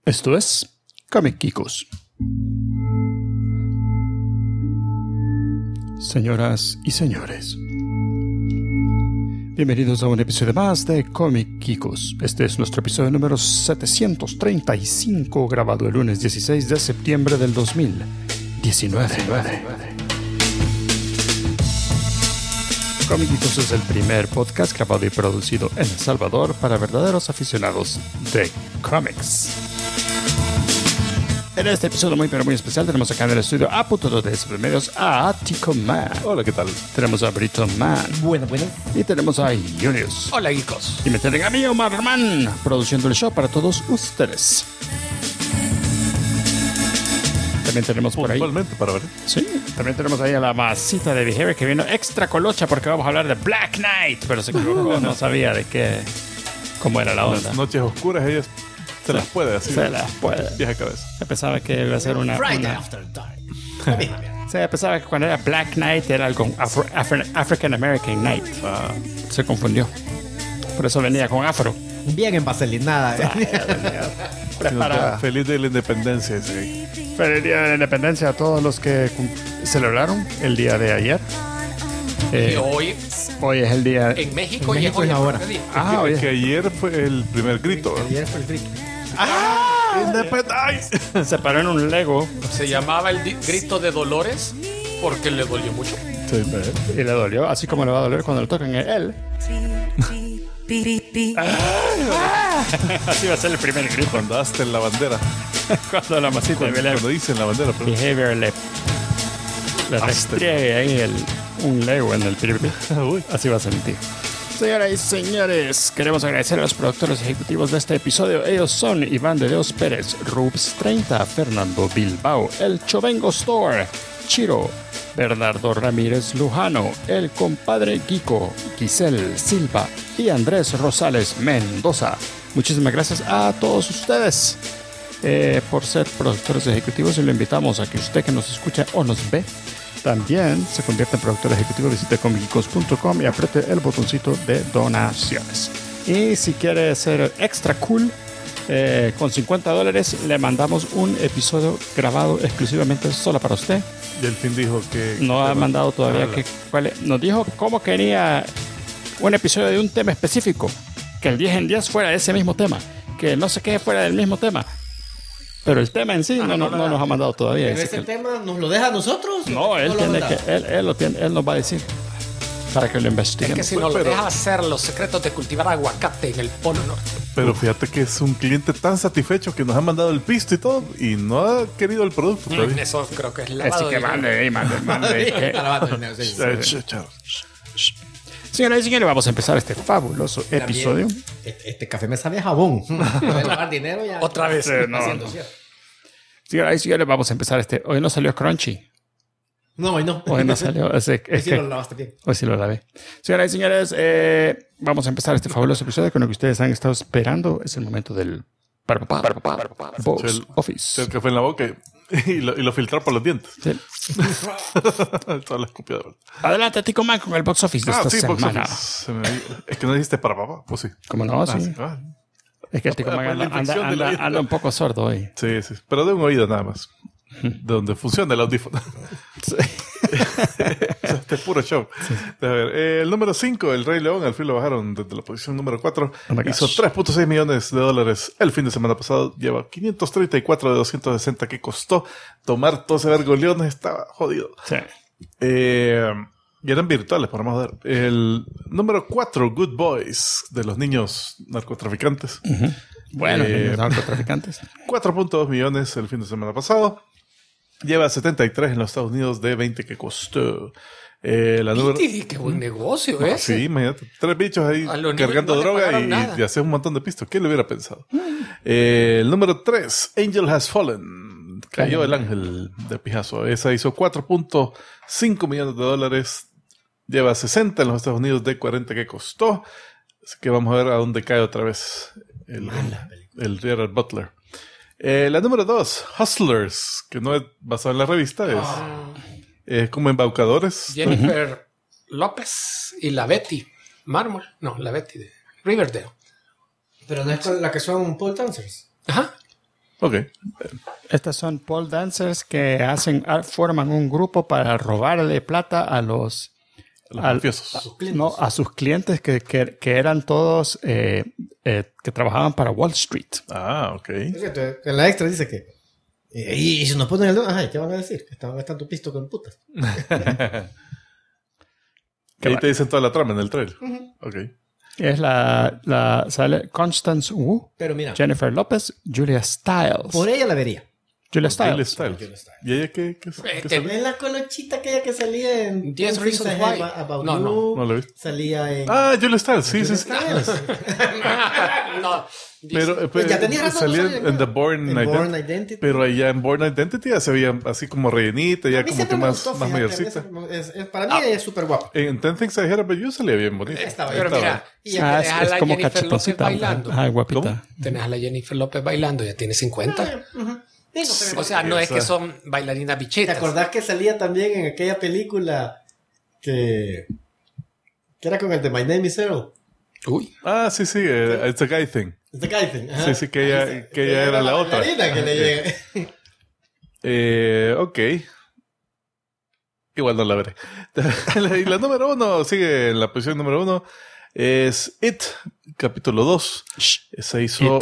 Esto es Comic Geekos. Señoras y señores, bienvenidos a un episodio más de Comic Geekos. Este es nuestro episodio número 735, grabado el lunes 16 de septiembre del 2019. Comic Geekos es el primer podcast grabado y producido en El Salvador para verdaderos aficionados de cómics. En este episodio muy especial tenemos acá en el estudio a punto de medios a Tico Man. Hola, ¿qué tal? Tenemos a Brito Man. Bueno. Y tenemos a Julius. Hola, geekos. Y me tienen a mí, Omar Man, produciendo el show para todos ustedes. También tenemos por ahí... Puntualmente, para ver. Sí, también tenemos ahí a la masita de Behavior que vino extra colocha porque vamos a hablar de Black Knight, pero se equivocó, no sabía de qué... cómo era la onda. Las noches oscuras, ellas se las puede así. Se las puede. Vieja cabeza. Se pensaba que iba a ser una... Friday After Dark. Se pensaba que cuando era Black Knight era algo African American Night. Se confundió. Por eso venía con afro. Bien envaselinada. Preparada. Feliz de la independencia. Sí. Feliz día de la independencia a todos los que celebraron el día de ayer. Y hoy Hoy es el día... en México En y México es ahora. hoy Que ayer fue el primer grito. Ayer fue el friki. ¡Independencia! se paró en un Lego se llamaba el grito de Dolores porque le dolió mucho. Sí, y le dolió, así como le va a doler cuando le toquen él. Así va a ser el primer grito cuando daste la bandera. cuando la masita de Cuando dicen la bandera, pero... Behavior le restriegue ahí un Lego en el piripí. Uy. Así va a sentir. Señoras y señores, queremos agradecer a los productores ejecutivos de este episodio. Ellos son Iván de Dios Pérez, Rubs 30, Fernando Bilbao, El Chovengo Store, Chiro, Bernardo Ramírez Lujano, El Compadre Kiko, Giselle Silva y Andrés Rosales Mendoza. Muchísimas gracias a todos ustedes por ser productores ejecutivos y lo invitamos a que usted que nos escucha o nos ve también se convierta en productor ejecutivo. Visite comicgeekos.com y apriete el botoncito de donaciones. Y si quiere ser extra cool, con $50 le mandamos un episodio grabado exclusivamente solo para usted. Y el fin dijo que... No ha mandado todavía nos dijo cómo quería un episodio de un tema específico, que el 10 en 10 fuera de ese mismo tema, que no sé qué fuera del mismo tema. Pero el tema en sí no nos ha mandado todavía. ¿Pero ese tema nos lo deja a nosotros? No, él nos va a decir para que lo investiguen. Es que si nos lo deja hacer los secretos de cultivar aguacate en el Polo Norte. Pero fíjate que es un cliente tan satisfecho que nos ha mandado el pisto y todo y no ha querido el producto todavía. Eso creo que es Así lavado que de mande. Señoras y señores, vamos a empezar este fabuloso episodio. Este café me sabe a jabón. Voy a lavar dinero ya. Otra vez. Haciendo cierto. Señoras y señores, vamos a empezar hoy no salió Crunchy. No, hoy no. Hoy no salió. Hoy sí lo lavaste bien. Hoy sí lo lavé. Señoras y señores, vamos a empezar este fabuloso episodio con lo que ustedes han estado esperando. Es el momento del Box Office. El café en la boca y lo filtrar por los dientes. Sí. Toda la escupida. Adelante, Tico Man, con el Box Office de esta semana. Box Office. Es que no dijiste para papá, pues sí. ¿Cómo no? Sí. Ah, Es que el Tico Man anda un poco sordo hoy. sí, pero de un oído nada más. De donde funciona el audífono. Sí. Este es puro show. Sí. A ver, el número 5, El Rey León, al fin lo bajaron desde la posición número 4. Hizo $3.6 millones el fin de semana pasado. Lleva 534 de 260 que costó. Tomar todo ese vergoleón estaba jodido. Sí. Y eran virtuales, por más ver. El número 4, Good Boys, de los niños narcotraficantes. Bueno, los narcotraficantes. 4.2 millones el fin de semana pasado. Lleva 73 en los Estados Unidos de 20 que costó. Qué buen negocio ese. Sí, imagínate. 3 bichos ahí cargando droga y haces un montón de pistos. ¿Quién lo hubiera pensado? El número 3, Angel Has Fallen. Cayó el ángel de pijazo. Esa hizo $4.5 millones. Lleva 60 en los Estados Unidos de 40 que costó. Así que vamos a ver a dónde cae otra vez el Gerard Butler. La número 2, Hustlers, que no es basada en la revista, es como embaucadores. Jennifer López y la Betty Mármol. No, la Betty de Riverdale. Pero no es con la que son pole dancers. Ajá. Ok. Estas son pole dancers que forman un grupo para robarle plata a los mafiosos. A sus clientes que eran todos que trabajaban para Wall Street. Ah, ok. Es cierto, en la extra dice que y si nos ponen el dedo, ajá, ¿qué van a decir? Que estaban gastando pisto con putas. Que ahí te dicen toda la trama en el trailer. Ok. Es sale Constance Wu, pero mira, Jennifer Lopez, Julia Stiles. Por ella la vería. Julia Stiles. ¿Y ella qué Es la colochita aquella que salía en 10 Reasons Why. No lo he visto. Salía en... Julia Stiles, sí. No. Pero ya tenía razón, salía en The Born Identity. Pero allá en Born Identity ya se veía así como rellenita, ya como que más mayorcita. Para mí es súper guapa. En 10 Things I Heard About You salía bien bonita. Pero mira, es como cachetoncita. bailando. Guapita. Tenés a la Jennifer López bailando, ya tiene 50. O sea, no es que son bailarinas bichetas. ¿Te acordás que salía también en aquella película que era con el de My Name is Earl? Uy. Sí. It's a Guy Thing. It's a Guy Thing. Sí, que ella era la otra. Que le llega. Ok. Igual no la veré. Y la número 1, sigue en la posición número 1, es It, capítulo 2. Se hizo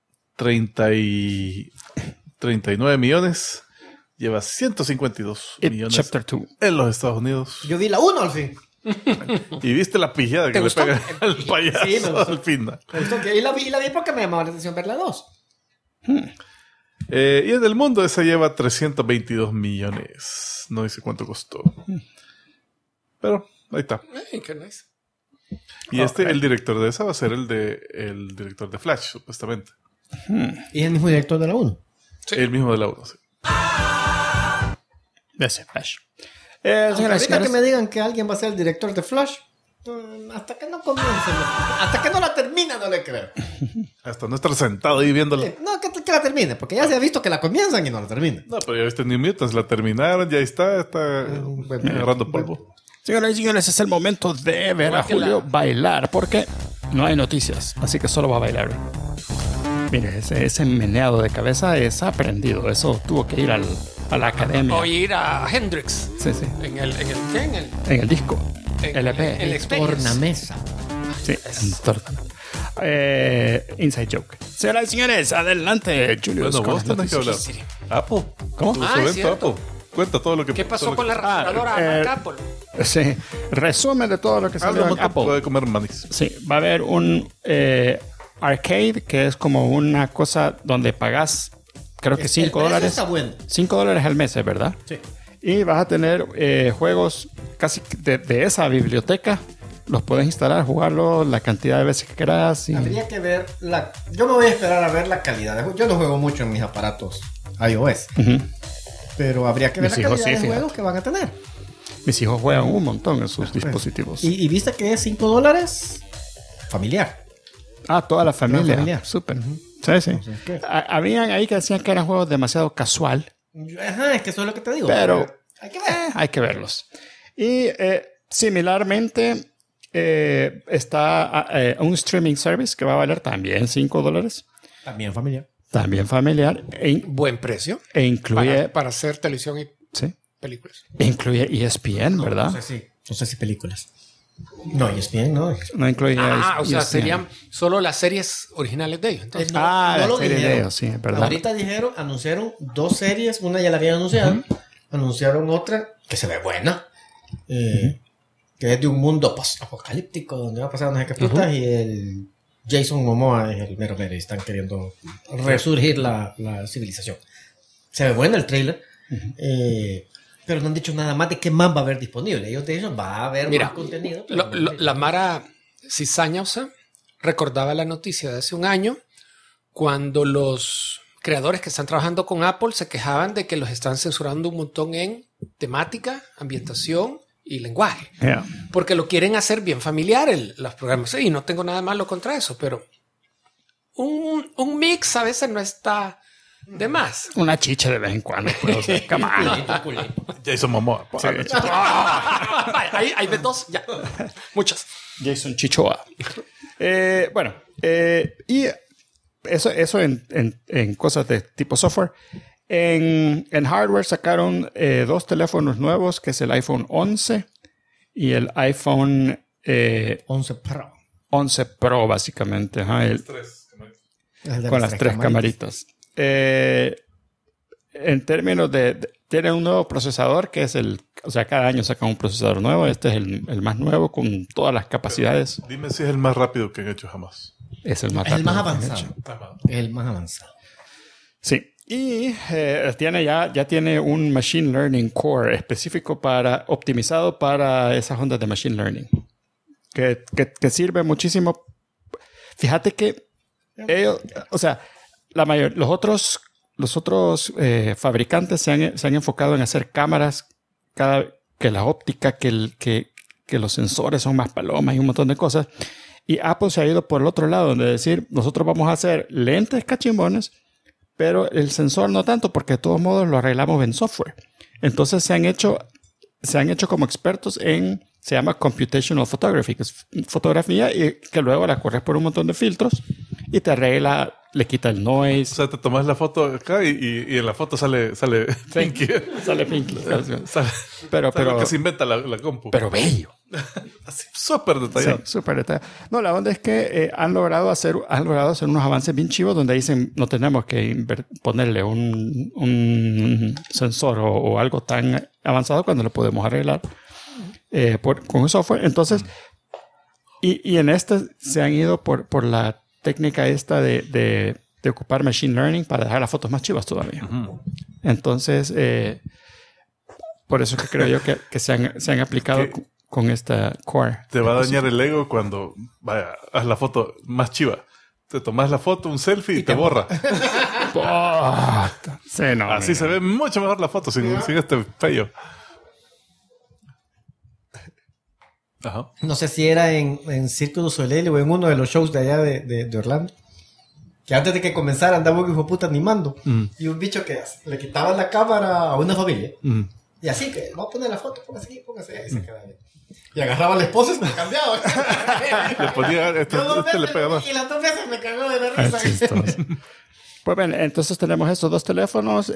39 millones. Lleva 152 millones Chapter 2 en los Estados Unidos. Yo vi la 1 al fin. Y viste la pillada que le pega al payaso sí, al final. Me gustó y la vi porque me llamaba la atención ver la 2. Y en el mundo esa lleva 322 millones. No dice cuánto costó. Pero ahí está. Qué nice. Y el director de esa va a ser el director de Flash, supuestamente. ¿Y es el mismo director de la 1? Sí. El mismo de la 1, sí. De ese Flash. Ahorita que me digan que alguien va a ser el director de Flash, hasta que no comience, hasta que no la termine, no le creo. Hasta no estar sentado ahí viéndola. No, que la termine, porque ya se ha visto que la comienzan y no la terminan. No, pero ya viste New Mutants, la terminaron, ya está agarrando polvo. Señoras y señores, es el momento de ver a Julio bailar, porque no hay noticias, así que solo va a bailar. Mire, ese meneado de cabeza es aprendido. Eso tuvo que ir a la academia. O ir a Hendrix. Sí. En el disco. LP. El tornamesa. Sí, inside joke. Señoras y señores, adelante, Julio. Bueno, vos tenés que hablar. Apple. ¿Cómo? Tu evento Apple. Cuenta todo lo que ¿Qué pasó con la rasuradora Apple? Sí, resumen de todo lo que salió en Apple. Puede comer manis. Sí, va a haber un arcade, que es como una cosa donde pagas, creo que $5. Está bueno. $5 al mes, ¿verdad? Sí. Y vas a tener juegos casi de esa biblioteca. Los puedes instalar, jugarlo la cantidad de veces que quieras. Habría que ver yo me voy a esperar a ver la calidad de juego. Yo no juego mucho en mis aparatos iOS. Pero habría que ver la calidad de juegos que van a tener. Mis hijos juegan un montón en sus dispositivos. ¿Y viste que es $5 familiar? Toda la familia. Súper. Sí. Habían ahí que decían que eran juegos demasiado casual. Ajá, es que eso es lo que te digo. Pero hay que ver. Hay que verlos. Y similarmente está un streaming service que va a valer también $5. También familiar. Buen precio. E incluye... Para hacer televisión y películas. Incluye ESPN, ¿verdad? No sé si películas. No, ESPN no. No incluye o sea, serían solo las series originales de ellos. Entonces. No lo series de ellos, sí, es verdad. Ahorita anunciaron 2 series. Una ya la habían anunciado. Anunciaron otra que se ve buena. Que es de un mundo post-apocalíptico donde va a pasar no sé qué putas y el Jason Momoa es el mero y están queriendo resurgir la civilización. Se ve bueno el trailer. Pero no han dicho nada más de qué más va a haber disponible. Ellos de ellos va a haber más contenido. La Mara Cizañosa recordaba la noticia de hace un año cuando los creadores que están trabajando con Apple se quejaban de que los están censurando un montón en temática, ambientación y lenguaje. Porque lo quieren hacer bien familiar los programas. Y no tengo nada malo contra eso, pero un mix a veces no está... de más. Una chicha de vez en cuando. Jason Momoa. Sí. Hay de 2, ya. Muchas. Jason Chichoa. Y eso en cosas de tipo software. En hardware sacaron 2 teléfonos nuevos, que es el iPhone 11 y el iPhone 11 Pro. 11 Pro, básicamente. Ajá, con las 3 camaritas. En términos tiene un nuevo procesador que es cada año sacan un procesador nuevo. Este es el más nuevo con todas las capacidades. Pero dime si es el más rápido que han hecho jamás. Es el más rápido. El más avanzado. El más avanzado. Sí. Y ya tiene un Machine Learning Core específico optimizado para esas ondas de Machine Learning. Que sirve muchísimo. Fíjate que ellos, los otros fabricantes se han enfocado en hacer cámaras que la óptica, que los sensores son más palomas y un montón de cosas. Y Apple se ha ido por el otro lado, de decir, nosotros vamos a hacer lentes cachimbones, pero el sensor no tanto, porque de todos modos lo arreglamos en software. Entonces se han hecho como expertos se llama Computational Photography, que es fotografía y que luego la corres por un montón de filtros y te arregla, le quita el noise. O sea, te tomas la foto acá y en la foto sale Pinky. Sale Pinky. Pero que se inventa la compu. Pero bello. Así, súper detallado. Sí, súper detallado. No, la onda es que han logrado hacer unos avances bien chivos donde dicen no tenemos que ponerle un sensor o algo tan avanzado cuando lo podemos arreglar con un software. Entonces, y en se han ido por la técnica esta de ocupar Machine Learning para dejar las fotos más chivas todavía. Uh-huh. Entonces, por eso que creo yo que se han aplicado con esta core. Te va a dañar el ego cuando haz la foto más chiva. Te tomas la foto, un selfie y te borra. Sí, no, así se ve mucho mejor la foto sin este pello. Ajá. No sé si era en Cirque du Soleil o en uno de los shows de allá de Orlando. Que antes de que comenzara andaba un hijo de puta animando. Y un bicho que le quitaba la cámara a una familia. Y así que, vamos a poner la foto, póngase aquí, póngase ahí. Y se quedaba bien. Y agarraba a la esposa y se me cambiaba. Le ponía le pega más. Y las 2 veces me cagó de la risa. Pues bien, entonces tenemos estos 2 teléfonos.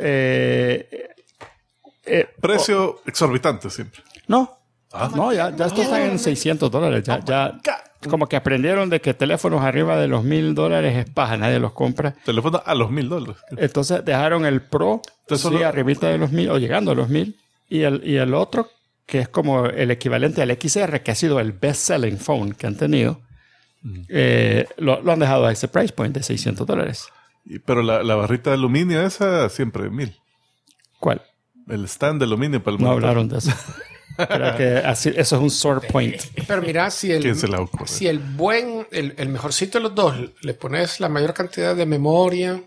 Precio exorbitante siempre. No, ya estos están en $600. Ya como que aprendieron de que teléfonos arriba de los $1,000 es paja, nadie los compra. Teléfonos a los $1,000. Entonces dejaron el Pro arribita de los 1,000 o llegando a los 1,000 y el otro que es como el equivalente al XR, que ha sido el best-selling phone que han tenido, lo han dejado a ese price point de $600. Pero la barrita de aluminio esa siempre $1,000. ¿Cuál? El stand de aluminio para el monitor. No hablaron de eso. Creo que eso es un sore point. Pero mira, si el mejorcito de los dos le pones la mayor cantidad de memoria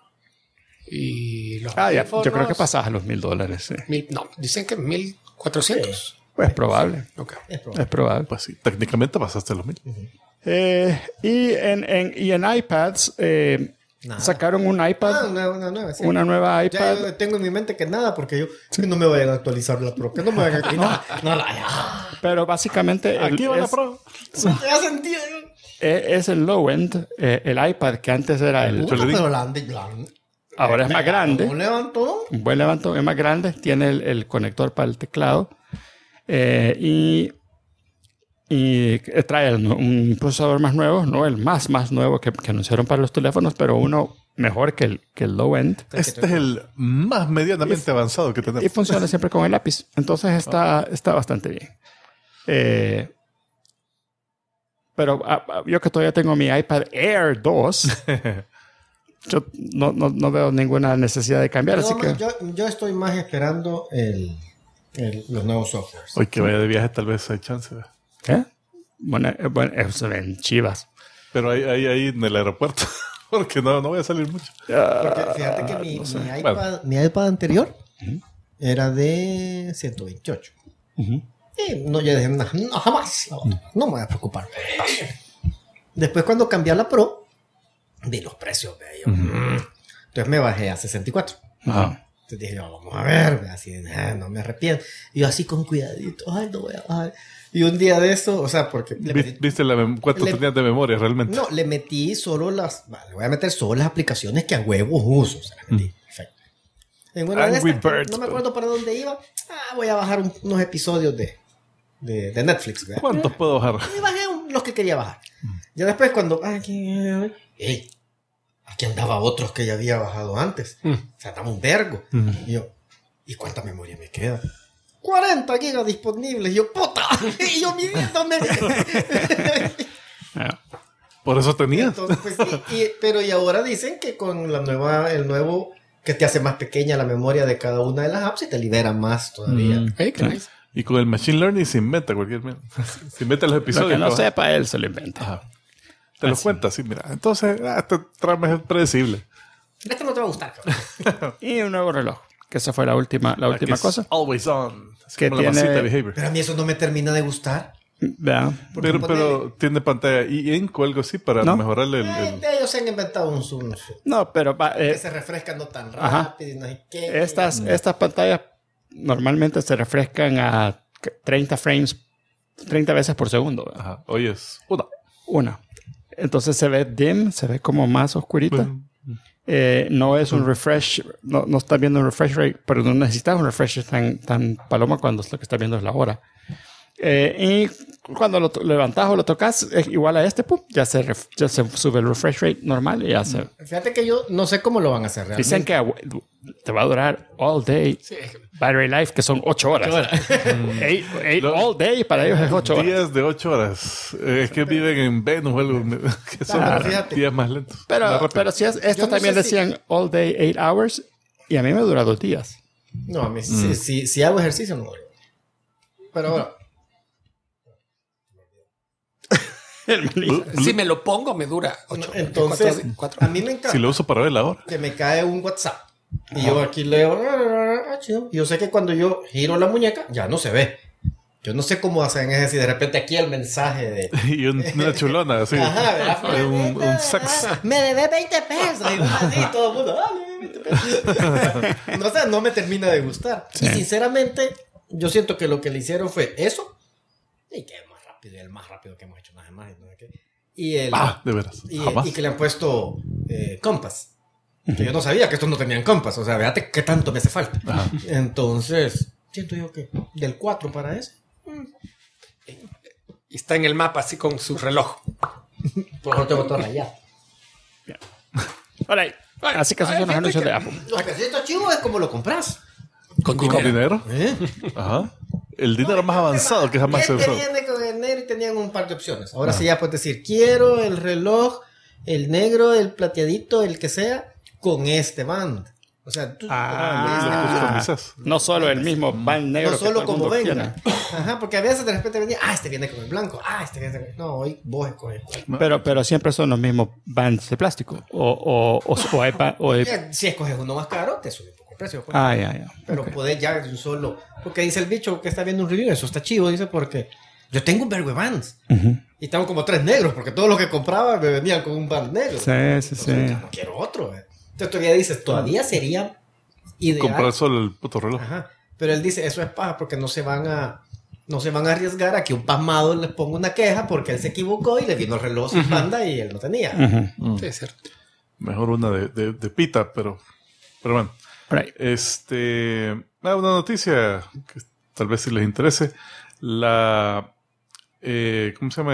y los teléfonos, yo creo que pasas a los $1,000. Sí. No, dicen que 1,400. Pues es probable. Okay. Es probable. Pues sí, técnicamente pasaste a los 1,000. Y en iPads sacaron un iPad. Una nueva iPad. Ya yo tengo en mi mente que nada, porque yo no me vayan a actualizar la Pro. Que no me vayan a actualizar. Pero básicamente aquí va la Pro. Es el low end. El iPad que antes era el ahora es más grande. Un buen levantón, es más grande. Tiene el conector para el teclado. Y trae un procesador más nuevo, no el más nuevo que anunciaron para los teléfonos, pero uno mejor que el low end. Este es el más medianamente avanzado que tenemos. Y funciona siempre con el lápiz. Entonces está bastante bien. Pero yo que todavía tengo mi iPad Air 2, yo no veo ninguna necesidad de cambiar. Así que yo estoy más esperando los nuevos softwares. Hoy que vaya de viaje tal vez hay chance. Bueno, eso ven chivas. Pero ahí en el aeropuerto, porque no voy a salir mucho. Porque fíjate que mi iPad anterior era de 128. Y no, yo dije, no, jamás. No me voy a preocupar. Después cuando cambié a la Pro, vi los precios de ellos. Entonces me bajé a 64. Entonces dije, vamos a ver, así, no me arrepiento. Y yo así con cuidadito, ay, no voy a bajar. Y un día de eso, o sea, porque... ¿Viste cuánto tenías de memoria realmente? No, le metí solo le voy a meter solo las aplicaciones que a huevos uso. O sea, le metí. Perfecto. En una de estas, no me acuerdo para dónde iba. Voy a bajar unos episodios de Netflix. ¿Verdad? ¿Cuántos puedo bajar? Y bajé los que quería bajar. Ya después cuando... aquí andaba otros que ya había bajado antes. O sea, andaba un vergo. Y yo, ¿y cuánta memoria me queda? 40 gigas disponibles. Y yo, puta. Y yo midiéndome. Por eso tenía. Entonces, pues, pero ahora dicen que con el nuevo que te hace más pequeña la memoria de cada una de las apps y te libera más todavía. Qué nice. Y con el Machine Learning se inventa se inventa los episodios. Lo que no sepa él se lo inventa. Ajá. Te lo cuenta, sí, mira. Entonces, este trama es predecible. Esto no te va a gustar, cabrón. Y un nuevo reloj. Que esa fue la última cosa. Always on. Que como la masita de behavior. Pero a mí eso no me termina de gustar. Vean. Pero tiene pantalla e-ink o algo así para mejorarle el... Ellos se han inventado un zoom. No, pero... que se refresca no tan rápido y no sé qué. Estas pantallas normalmente se refrescan a 30 frames, 30 veces por segundo. Ajá. Hoy es una. Entonces se ve dim, se ve como más oscurita. No es un refresh, no estás viendo un refresh rate, pero no necesitas un refresh tan paloma cuando lo que estás viendo es la hora. Y cuando lo levantas o lo tocas, es igual a pum, ya se sube el refresh rate normal y ya se... Fíjate que yo no sé cómo lo van a hacer realmente. Dicen que te va a durar all day battery life, que son 8 horas. 8 horas. All day para ellos es 8 horas. Días de 8 horas. Es que viven en Venus o algo que son días más lentos. Pero si esto también decían all day 8 hours y a mí me dura 2 días. No, a mí si hago ejercicio no dura. Pero bueno. Si me lo pongo, me dura 8. Entonces, 4. A mí me encanta. Si lo uso para ver la hora. Que me cae un WhatsApp. Y yo aquí leo. Yo sé que cuando yo giro la muñeca, ya no se ve. Yo no sé cómo hacen eso. Si de repente aquí el mensaje de. Y una chulona, así. Ajá, ¿verdad? un sax. Me debes 20 pesos. Y así todo el mundo. Dale, 20 pesos. No sé, no me termina de gustar. Sí. Y sinceramente, yo siento que lo que le hicieron fue eso. Y que el más rápido que hemos hecho nada más. Y el, de veras. Y que le han puesto Compass. Que yo no sabía que estos no tenían Compass. O sea, fíjate qué tanto me hace falta. Ajá. Entonces, siento yo que del 4 para ese. Y está en el mapa así con su reloj. Por lo tengo todo rayado. Alright. Así que esos son los anuncios de Apple. Lo que sí está chivo es como lo compras. ¿Con dinero? Ajá. El dinero más avanzado que jamás se usó. Viene con el negro y tenían un par de opciones. Ahora sí ya puedes decir, quiero el reloj, el negro, el plateadito, el que sea, con este band. O sea, tú no solo el mismo band negro. No solo como venga. Ajá, porque a veces de repente venía, este viene con el blanco, este viene con el... No, hoy vos escoges. Pero siempre son los mismos bands de plástico. Si escoges uno más caro, te sube un poco el precio. Pues. Ya. Pero podés ya de un solo... Porque dice el bicho que está viendo un review, eso está chivo, dice, porque yo tengo un vergo de bands. Y tengo como 3 negros, porque todos los que compraba me venían con un band negro. Sí. Entonces, ya no quiero otro. Entonces todavía dices, todavía sería ideal comprar solo el puto reloj. Ajá. Pero él dice, eso es paja porque no se van a arriesgar a que un pasmado les ponga una queja porque él se equivocó y le vino el reloj sin banda y él no tenía. Sí, es cierto. Mejor una de pita, pero bueno. Right. Una noticia que tal vez si les interese. ¿Cómo se llama?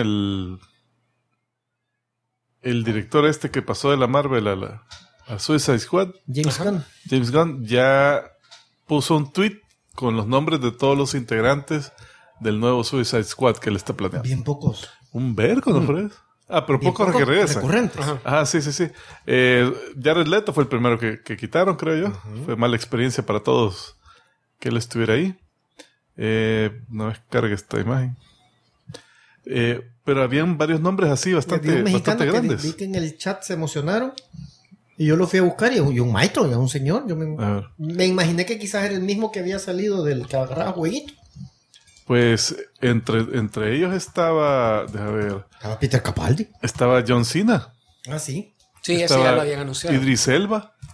El director que pasó de la Marvel a Suicide Squad, James Gunn ya puso un tweet con los nombres de todos los integrantes del nuevo Suicide Squad que él está planeando. Bien pocos. Un vergo, ¿no crees? Pero pocos que regresan. Recurrentes. Ajá, sí. Jared Leto fue el primero que quitaron, creo yo. Fue mala experiencia para todos que él estuviera ahí. No descargue esta imagen. Pero habían varios nombres así bastante grandes. Vi que en el chat se emocionaron. Y yo lo fui a buscar y un maestro, un señor. Yo me imaginé que quizás era el mismo que había salido del que agarraba jueguito. Pues entre ellos estaba... Déjame ver. Estaba Peter Capaldi. Estaba John Cena. Ah, sí. Sí, ese ya lo habían anunciado. Idris Elba.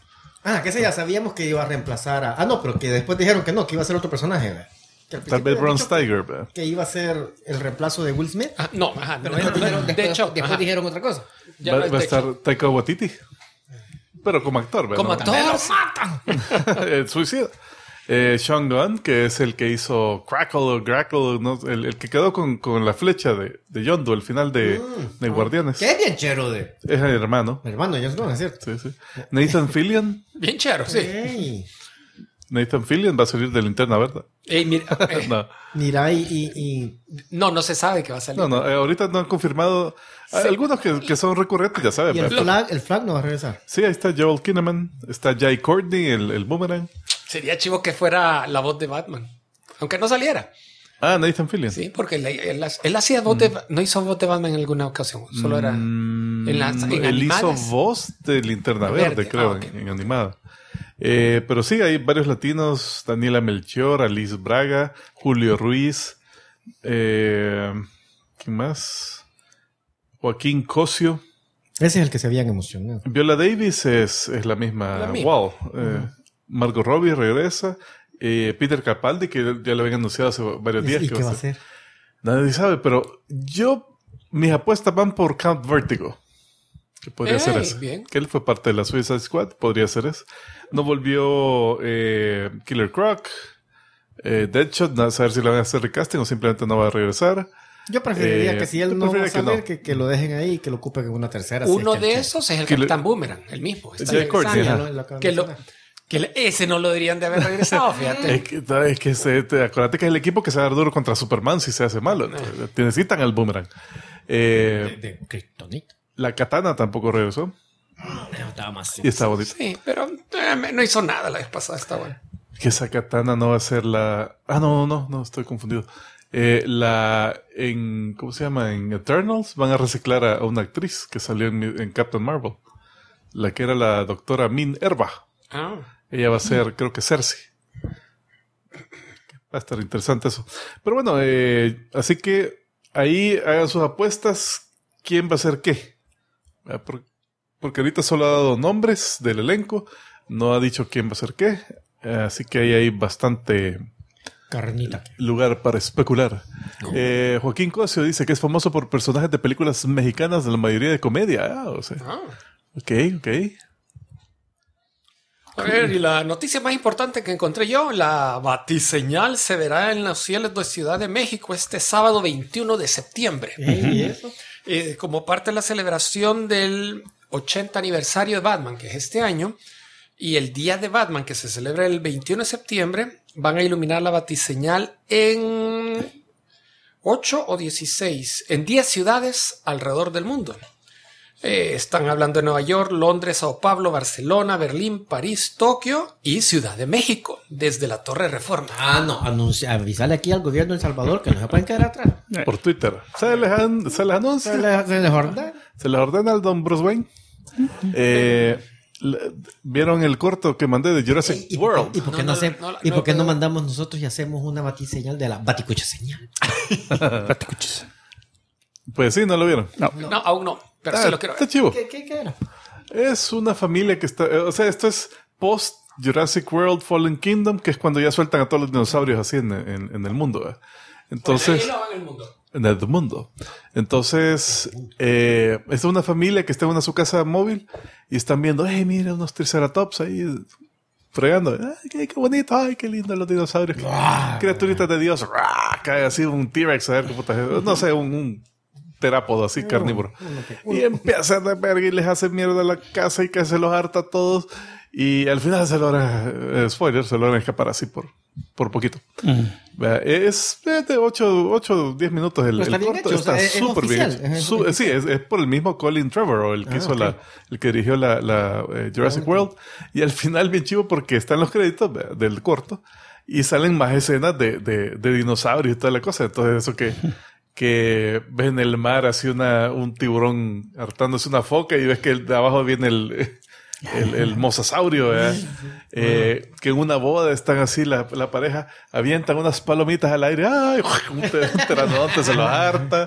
Que ese ya sabíamos que iba a reemplazar a... no, pero que después dijeron que no, que iba a ser otro personaje, ¿verdad? Tal vez Ron Steiger, ¿verdad? Que iba a ser el reemplazo de Will Smith. Después dijeron otra cosa. Va a estar Taika Waititi. Pero como actor, ¿verdad? Como actor. ¡Me lo matan! El suicida. Sean Gunn, que es el que hizo Crackle o Grackle, ¿no? El que quedó con la flecha de Yondu al final de Guardianes. Que es bien chero de... Es el hermano. El hermano de Jones Gunn, es cierto. Sí. Nathan Fillion. Bien chero, sí. Hey. Nathan Fillion va a salir de Linterna Verde. No. Mira, y... No se sabe que va a salir. No, ahorita no han confirmado. Sí. Hay algunos que son recurrentes, ya saben. ¿Y el Flag no va a regresar? Sí, ahí está Joel Kinnaman, está Jai Courtney, el Boomerang. Sería chivo que fuera la voz de Batman, aunque no saliera. Nathan Fillion. Sí, porque él hacía voz de... No hizo voz de Batman en alguna ocasión, solo era... Él hizo voz de Linterna Verde, creo, okay. en animada. Pero sí, hay varios latinos: Daniela Melchior, Alice Braga, Julio Ruiz, ¿quién más? Joaquín Cosio. Ese es el que se habían emocionado. Viola Davis es la misma. Wow. Margot Robbie regresa. Peter Capaldi, que ya lo habían anunciado hace varios días. ¿Y qué va a hacer? Nadie sabe, pero mis apuestas van por Count Vertigo. Que podría ser eso. Bien. Que él fue parte de la Suicide Squad. Podría ser eso. No volvió Killer Croc. Deadshot. A saber si le van a hacer recasting o simplemente no va a regresar. Yo preferiría que si él no va a salir, que lo dejen ahí y que lo ocupen en una tercera. Uno de esos es el Capitán Boomerang, el mismo. Ese no lo deberían de haber regresado, fíjate. Acuérdate que es el equipo que se va a dar duro contra Superman si se hace malo. Necesitan al Boomerang. De Kryptonita. La Katana tampoco regresó. Estaba más y está bonito. Sí, pero no hizo nada la vez pasada. Está bueno. Que esa Katana no va a ser la... No, estoy confundido. ¿Cómo se llama? En Eternals van a reciclar a una actriz que salió en Captain Marvel. La que era la doctora Min Erba. Ella va a ser, creo que Cersei. Va a estar interesante eso. Pero bueno, así que ahí hagan sus apuestas. ¿Quién va a ser qué? Porque ahorita solo ha dado nombres del elenco. No ha dicho quién va a ser qué. Así que ahí hay bastante... carnita. Lugar para especular. Joaquín Cosio dice que es famoso por personajes de películas mexicanas, de la mayoría de comedia. Ok. A ver, y la noticia más importante que encontré yo: la batiseñal se verá en los cielos de Ciudad de México este sábado 21 de septiembre. ¿Y eso? Como parte de la celebración del 80 aniversario de Batman, que es este año, y el día de Batman, que se celebra el 21 de septiembre, van a iluminar la batiseñal en 8 o 16, en 10 ciudades alrededor del mundo. Están hablando de Nueva York, Londres, Sao Paulo, Barcelona, Berlín, París, Tokio y Ciudad de México, desde la Torre Reforma. Avisarle aquí al gobierno de El Salvador que no se pueden quedar atrás. Por Twitter. Se les anuncia. Se les ordena. Se les ordena al don Bruce Wayne. ¿Vieron el corto que mandé de Jurassic World? ¿Y por qué no mandamos nosotros y hacemos una batiseñal de la Baticucha señal? Baticuchas. Pues sí, ¿no lo vieron? No, aún no. Pero sí lo quiero ver. Está chivo. ¿Qué era? Es una familia que está... O sea, esto es post Jurassic World Fallen Kingdom, que es cuando ya sueltan a todos los dinosaurios así en el mundo. Entonces... En el mundo. Entonces, es una familia que está en su casa móvil y están viendo, mira, unos triceratops ahí fregando. Qué bonito, qué lindo los dinosaurios. Criaturitas de Dios. Cae así un T-Rex, a ver qué puta. No sé, un terápodo así carnívoro. Y empiezan a ver y les hace mierda la casa y que se los harta a todos. Y al final se logran escapar así por poquito. Es de 8 o 10 minutos el corto. Está súper bien hecho. Sí, es por el mismo Colin Trevorrow, el que hizo el que dirigió la Jurassic World. Y al final bien chivo porque están los créditos del corto y salen más escenas de dinosaurios y toda la cosa. Entonces eso que ves en el mar así un tiburón hartándose una foca y ves que de abajo viene el mosasaurio, que en una boda están así la pareja, avientan unas palomitas al aire, un pteranodonte se los harta,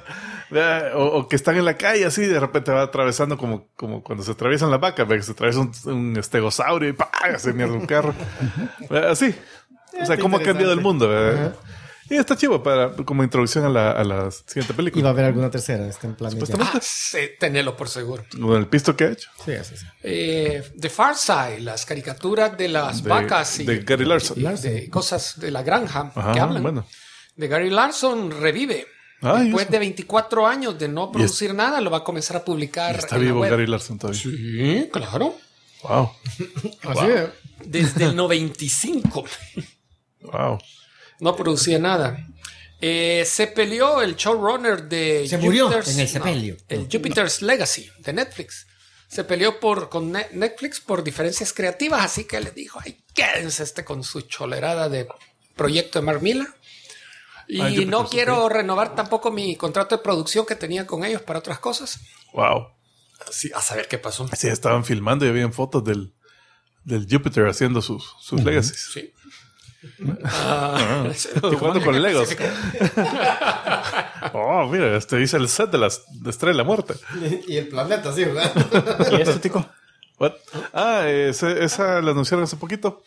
O que están en la calle así, de repente va atravesando como cuando se atraviesan las vacas, que se atraviesa un estegosaurio y ¡pah! Se mierda un carro. Así. O sea, cómo ha cambiado el mundo. Y está chivo como introducción a la siguiente película. ¿Y va a haber alguna tercera? Está en plan. Sí, tenelo por seguro. Con el pisto que ha hecho. Sí, así. The Far Side, las caricaturas de las vacas de Gary Larson. De cosas de la granja que hablan. Bueno. De Gary Larson revive. Después de 24 años de no producir nada, lo va a comenzar a publicar. Está vivo Gary Larson todavía. Sí, claro. Wow. Así es. Desde el 95. Wow. No producía nada. Se peleó el showrunner de Se murió en el sepelio. El Jupiter's Legacy de Netflix. Se peleó con Netflix por diferencias creativas, así que le dijo, ay, quédense con su cholerada de proyecto de Mark Millar. Y no quiero renovar tampoco mi contrato de producción que tenía con ellos para otras cosas. Wow. Sí, a saber qué pasó. Sí, estaban filmando y habían fotos del Jupiter haciendo sus legacies. Sí. Jugando con Legos. Oh, mira, dice el set de la Estrella de la Muerte. Y el planeta, sí, ¿verdad? ¿Y esto, tico? What? Esa la anunciaron hace poquito.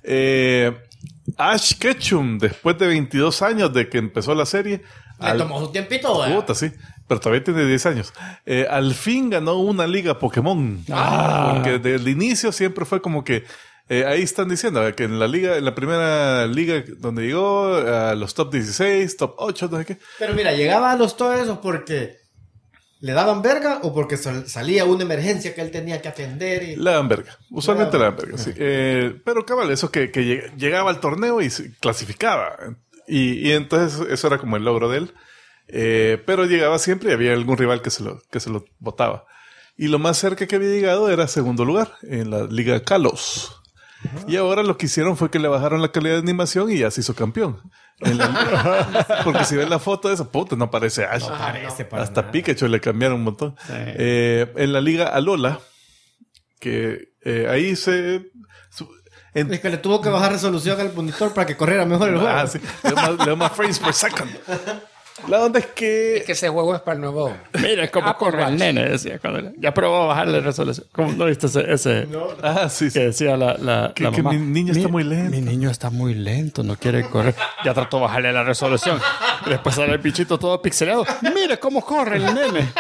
Ash Ketchum, después de 22 años de que empezó la serie. Le tomó su tiempito, ¿verdad? Puta, sí. Pero todavía tiene 10 años. Al fin ganó una liga Pokémon. Porque desde el inicio siempre fue como que ahí están diciendo que en la primera liga donde llegó a los top 16, top 8, no sé qué. Pero mira, llegaba a los todos esos porque le daban verga o porque salía una emergencia que él tenía que atender. Le daban verga. Usualmente le daban verga, sí. Pero cabal, eso que llegaba al torneo y se clasificaba. Y entonces eso era como el logro de él. Pero llegaba siempre y había algún rival que se lo botaba. Y lo más cerca que había llegado era segundo lugar en la Liga Kalos. Y ahora lo que hicieron fue que le bajaron la calidad de animación y ya se hizo campeón. Porque si ven la foto de esa puta, no parece Ash. No parece para hasta nada. Pikachu le cambiaron un montón. Sí. En la Liga Alola, que ahí se... Es que le tuvo que bajar resolución al monitor para que corriera mejor el juego. Sí. Le dio más frames per second. La onda es que ese juego es para el nuevo. Mira cómo Apple corre el Watch. nene, decía. Cuando ya probó a bajarle resolución. ¿Cómo no viste ese sí. que decía la Que mamá? mi niño está muy lento. Mi niño está muy lento, no quiere correr. Ya trató de bajarle la resolución. Después sale el bichito todo pixelado. Mira cómo corre el nene.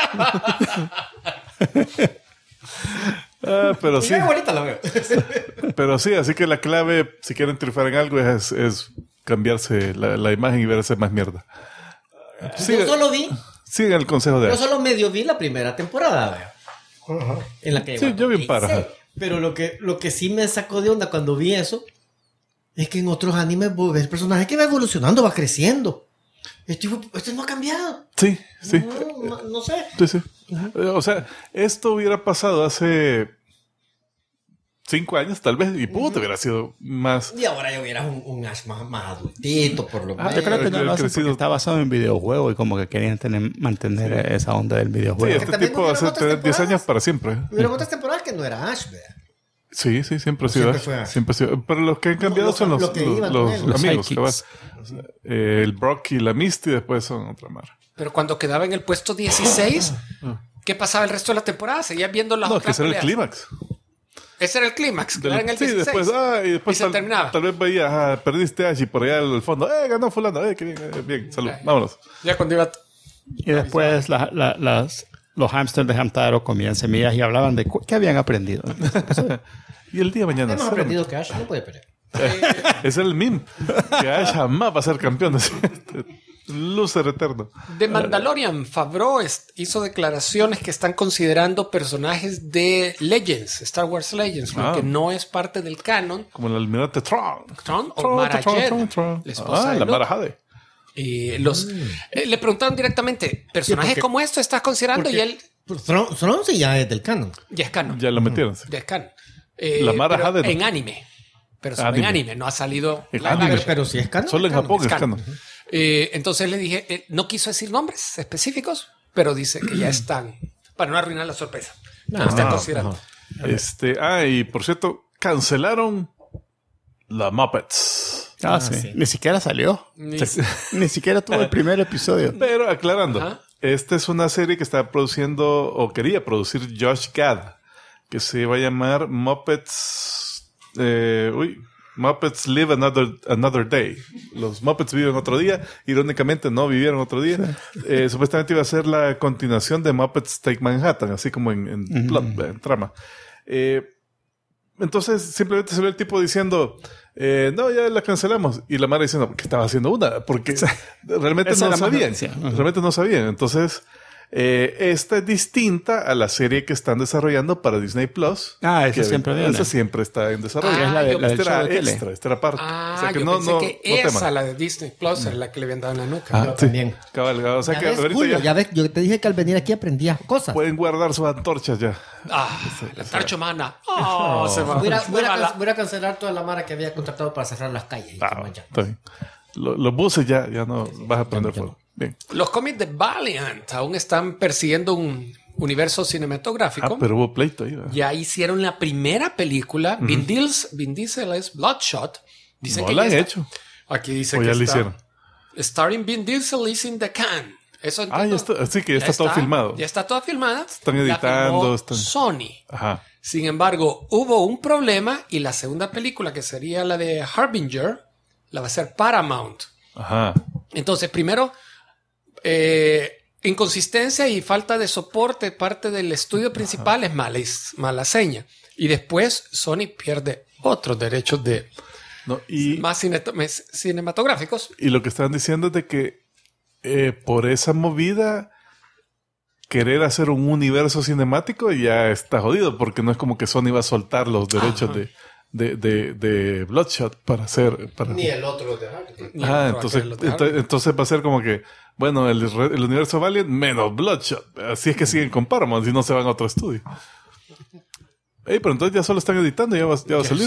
Pero sí. Qué bonita la veo. Pero sí, así que la clave, si quieren triunfar en algo, es cambiarse la imagen y verse más mierda. Yo solo vi, Sigan el consejo de yo Ash. solo medio vi la primera temporada, veo. En la que Sí, yo vi un par, ajá. Pero lo que sí me sacó de onda cuando vi eso es que en otros animes vos ves el personaje que va evolucionando, va creciendo. Este no ha cambiado. Sí. No sé. Sí. O sea, esto hubiera pasado hace 5 años, tal vez, y puto, hubiera sido más. Y ahora ya hubieras un Ash más adultito, por lo menos. Yo creo que no lo hacen crecido. porque está basado en videojuego y como que querían mantener esa onda del Sí, videojuego. este también tipo va a hubieron tener otras 10 años temporadas. para siempre. Hubieron otras temporadas que no era Ash, ¿verdad? Sí, siempre ha sido Siempre Ash. fue Ash. Siempre ha sido. Pero los que han cambiado Los- son los que iban con él. los amigos. Sidekicks. cabal. El Brock y la Misty después son otra mara. Pero cuando quedaba en el puesto 16, ¿qué pasaba el resto de la temporada? ¿Seguías viendo las No, otras que ese era el peleas? clímax. Ese era el clímax, quedar en el Sí, 16. después, y después Y se terminaba. tal vez veía, perdiste Ash y por allá al fondo, ganó fulano, qué bien, bien, salud, vámonos. Ya cuando iba... Y después los hámsters de Hamtaro comían semillas y hablaban de qué habían aprendido. Y el día de mañana. Hemos aprendido que Ash no puede pelear. Ese es el meme. Que Ash jamás va a ser campeón. Loser eterno. The Mandalorian, Favreau hizo declaraciones que están considerando personajes de Legends, Star Wars Legends, lo que no es parte del canon. Como el almirante Tron. Tron o Mara Jade, Tron. la esposa de La Luke. Mara Jade. Le preguntaron directamente, ¿personajes porque- como esto estás considerando? Y él Pues Thrawn sí ya es del canon. ya es canon. Ya lo metieron. Sí. Ya es canon. La Mara pero Jade no. en anime. Pero solo en anime, no ha salido En live anime. action. Pero si es canon. Solo en canon. Japón es canon. canon. Entonces le dije, no quiso decir nombres específicos, pero dice que ya están, para no arruinar la sorpresa. Lo están considerando. Y por cierto, cancelaron la Muppets. Sí. sí. Ni siquiera salió. Ni- Ni siquiera tuvo el primer episodio. Pero aclarando, Ajá. Esta es una serie que está produciendo, o quería producir Josh Gad, que se va a llamar Muppets... Muppets Live Another Day. Los Muppets viven otro día. Irónicamente, no vivieron otro día. Supuestamente iba a ser la continuación de Muppets Take Manhattan, así como en plot, en trama. Entonces, simplemente se ve el tipo diciendo... no, ya la cancelamos. Y la madre diciendo que estaba haciendo una. Porque realmente no sabían. Realmente no sabían. Entonces... esta es distinta a la serie que están desarrollando para Disney Plus. Esa siempre viene. Esa siempre está en desarrollo. Es la del esta show era de tele. extra, esta era parte. Ah, o sea que yo no, pensé que esa, la de Disney Plus, era la que le habían dado en la nuca. Yo también. Cabal, o sea Ya que ves, ahorita Julio, ya ya ves, yo te dije que al venir aquí aprendías cosas. pueden guardar sus antorchas ya. La antorcha humana. Se va. Voy a cancelar toda la mara que había contratado para cerrar las calles. Está bien. Los buses ya no vas a prender fuego. Bien. Los cómics de Valiant aún están persiguiendo un universo cinematográfico. Pero hubo pleito ahí, ¿verdad? Ya hicieron la primera película. Vin Diesel es Bloodshot. Dicen No que la ya han está. hecho. Aquí dice O que ya lo está. hicieron. Starring Vin Diesel is in the can. Eso Ya está. Así que ya está todo filmado. Ya está toda filmada. Están La editando. filmó Sony. Ajá. Sin embargo, hubo un problema y la segunda película, que sería la de Harbinger, la va a hacer Paramount. Ajá. Entonces, primero, inconsistencia y falta de soporte parte del estudio principal es mala seña. Y después Sony pierde otros derechos de No, más cinematográficos. y lo que están diciendo es de que por esa movida querer hacer un universo cinemático ya está jodido, porque no es como que Sony va a soltar los derechos de Bloodshot para hacer... Ni el otro de entonces va a ser como que, bueno, el universo Valiant menos Bloodshot. Así es que siguen con Paramount y no se van a otro estudio. Pero entonces ya solo están editando, ya va a salir.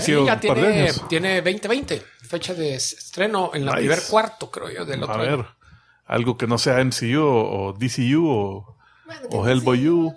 Tiene 2020, fecha de estreno en la primer cuarto, creo yo, del otro año. Algo que no sea MCU o DCU o Hellboy U.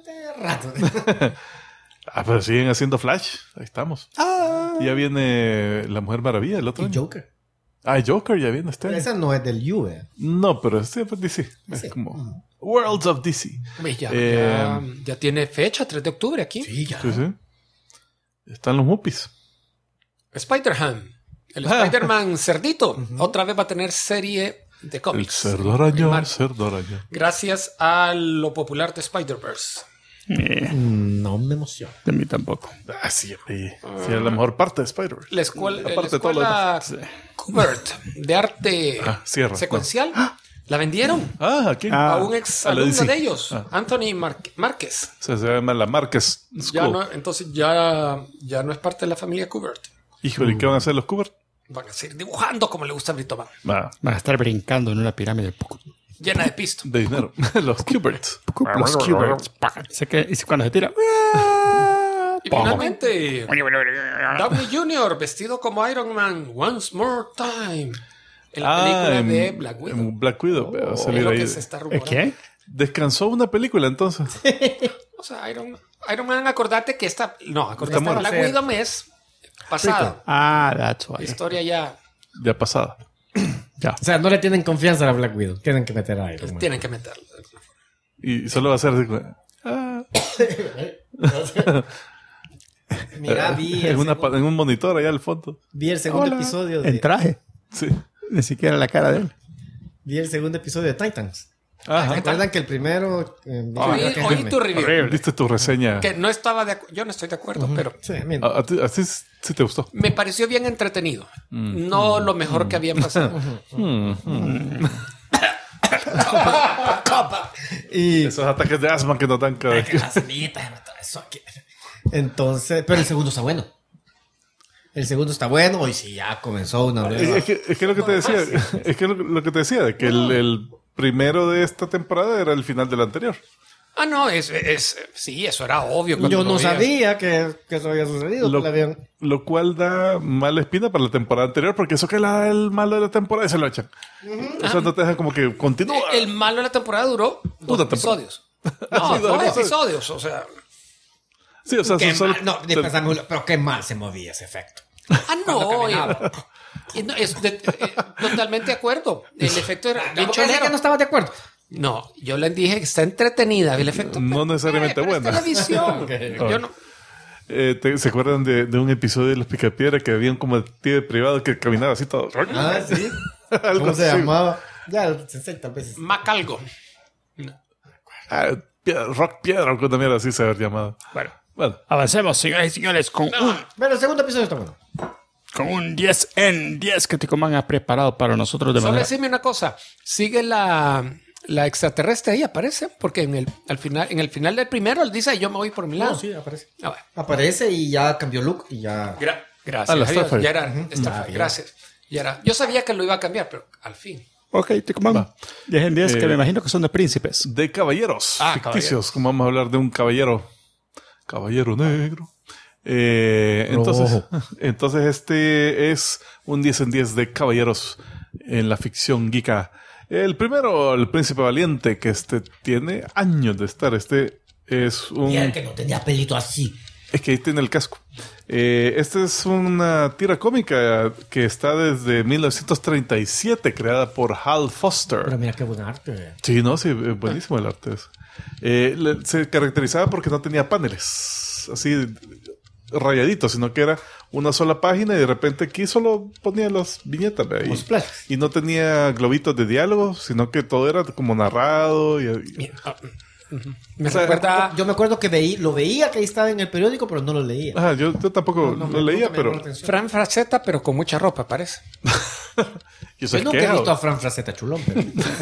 Pero siguen haciendo Flash. Ahí estamos. Ya viene La Mujer Maravilla el otro año. Joker. Joker ya viene este año. Esa no es del U, No, pero es DC. Es como Worlds of DC. Ya tiene fecha, 3 de octubre aquí. Sí, ya. Sí. Están los Muppies. Spider-Man. El Spider-Man cerdito. Otra vez va a tener serie de cómics. El cerdo araña. Gracias a lo popular de Spider-Verse. No me emociona. De mí tampoco. Sí, es la mejor parte de Spider-Verse. La escuela Kubert de arte secuencial la vendieron ¿a quién? a un ex alumno de ellos, Anthony Márquez. Se llama la Márquez School. Entonces ya no es parte de la familia Kubert. Híjole, ¿qué van a hacer los Kubert? Van a seguir dibujando como le gusta a Brito Van. Van a estar brincando en una pirámide llena de pisto. De dinero. Los Kubert. Los Kubert. Y cuando se tira. Y finalmente, Downey Jr. vestido como Iron Man Once More Time. En la película de Black Widow. En Black Widow. Es lo que se está rumorando. ¿Qué? Descansó una película entonces. O sea, Iron Man, acordate que Black Widow es pasada. That's why. La historia ya pasada. Ya. O sea, no le tienen confianza a la Black Widow. Tienen que meter a Iron Man. Tienen que meterlo. Y solo va a ser Mira, vi en un monitor allá al fondo. Vi el segundo episodio en traje. Sí. Ni siquiera la cara de él. Vi el segundo episodio de Titans. Ajá. ¿Recuerdan que el primero... Oí tu review. Viste tu reseña. Que no estaba yo no estoy de acuerdo, pero... Sí, ¿A ti sí te gustó? Me pareció bien entretenido. No lo mejor que había pasado. Y esos ataques de asma que no dan cada vez. Entonces, pero el segundo está bueno. El segundo está bueno y si ya comenzó una nueva. Es que lo que te decía, lo que te decía, de que el primero de esta temporada era el final del anterior. No, sí, eso era obvio. Yo no sabía que eso había sucedido. Lo cual da mala espina para la temporada anterior, porque eso que el malo de la temporada se lo echan. O sea, no te dejan como que continúa. El malo de la temporada duró 2 episodios. No, 2 episodios, o sea... Sí, o sea, pero qué mal se movía ese efecto. Es totalmente de acuerdo. El efecto era bien cholero. No estaba de acuerdo. No, yo le dije que está entretenida. El efecto. No necesariamente buena. Es televisión. Yo no. ¿Se acuerdan de un episodio de Los Picapiedra que había un como detective privado que caminaba así todo? Ah, sí. ¿Cómo se llamaba? Ya, 60 veces. Macalgo. Rock Piedra, alguna mierda así se había llamado. Bueno, avancemos, señoras y señores, con Pero el segundo episodio está bueno. Con un 10 en 10 que Ticoman ha preparado para nosotros de Solo manera... decirme una cosa. Sigue la extraterrestre ahí, aparece. Porque en el final del primero él dice, yo me voy por mi lado. No, sí, aparece. Bueno. Aparece y ya cambió look y ya... Gracias. la Starfire. Ya era Starfire. Gracias. Ya era. Yo sabía que lo iba a cambiar, pero al fin. Ok, Ticoman. 10 en 10 que me imagino que son de príncipes. De caballeros ficticios, caballeros. como vamos a hablar de un caballero negro. Entonces este es un 10 en 10 de caballeros en la ficción geeka. El primero, el príncipe valiente, que tiene años de estar. Es un... Y el que no tenía pelito así. Es que ahí tiene el casco. Esta es una tira cómica que está desde 1937, creada por Hal Foster. Pero mira qué buen arte. Sí, es buenísimo el arte. Se caracterizaba porque no tenía paneles así rayaditos, sino que era una sola página y de repente aquí solo ponía las viñetas. Y no tenía globitos de diálogo, sino que todo era como narrado. Yo me acuerdo que lo veía que ahí estaba en el periódico, pero no lo leía. Yo tampoco lo leía, pero... Fran Fraceta, pero con mucha ropa, parece. Yo nunca he visto a Fran Fraceta chulón, pero...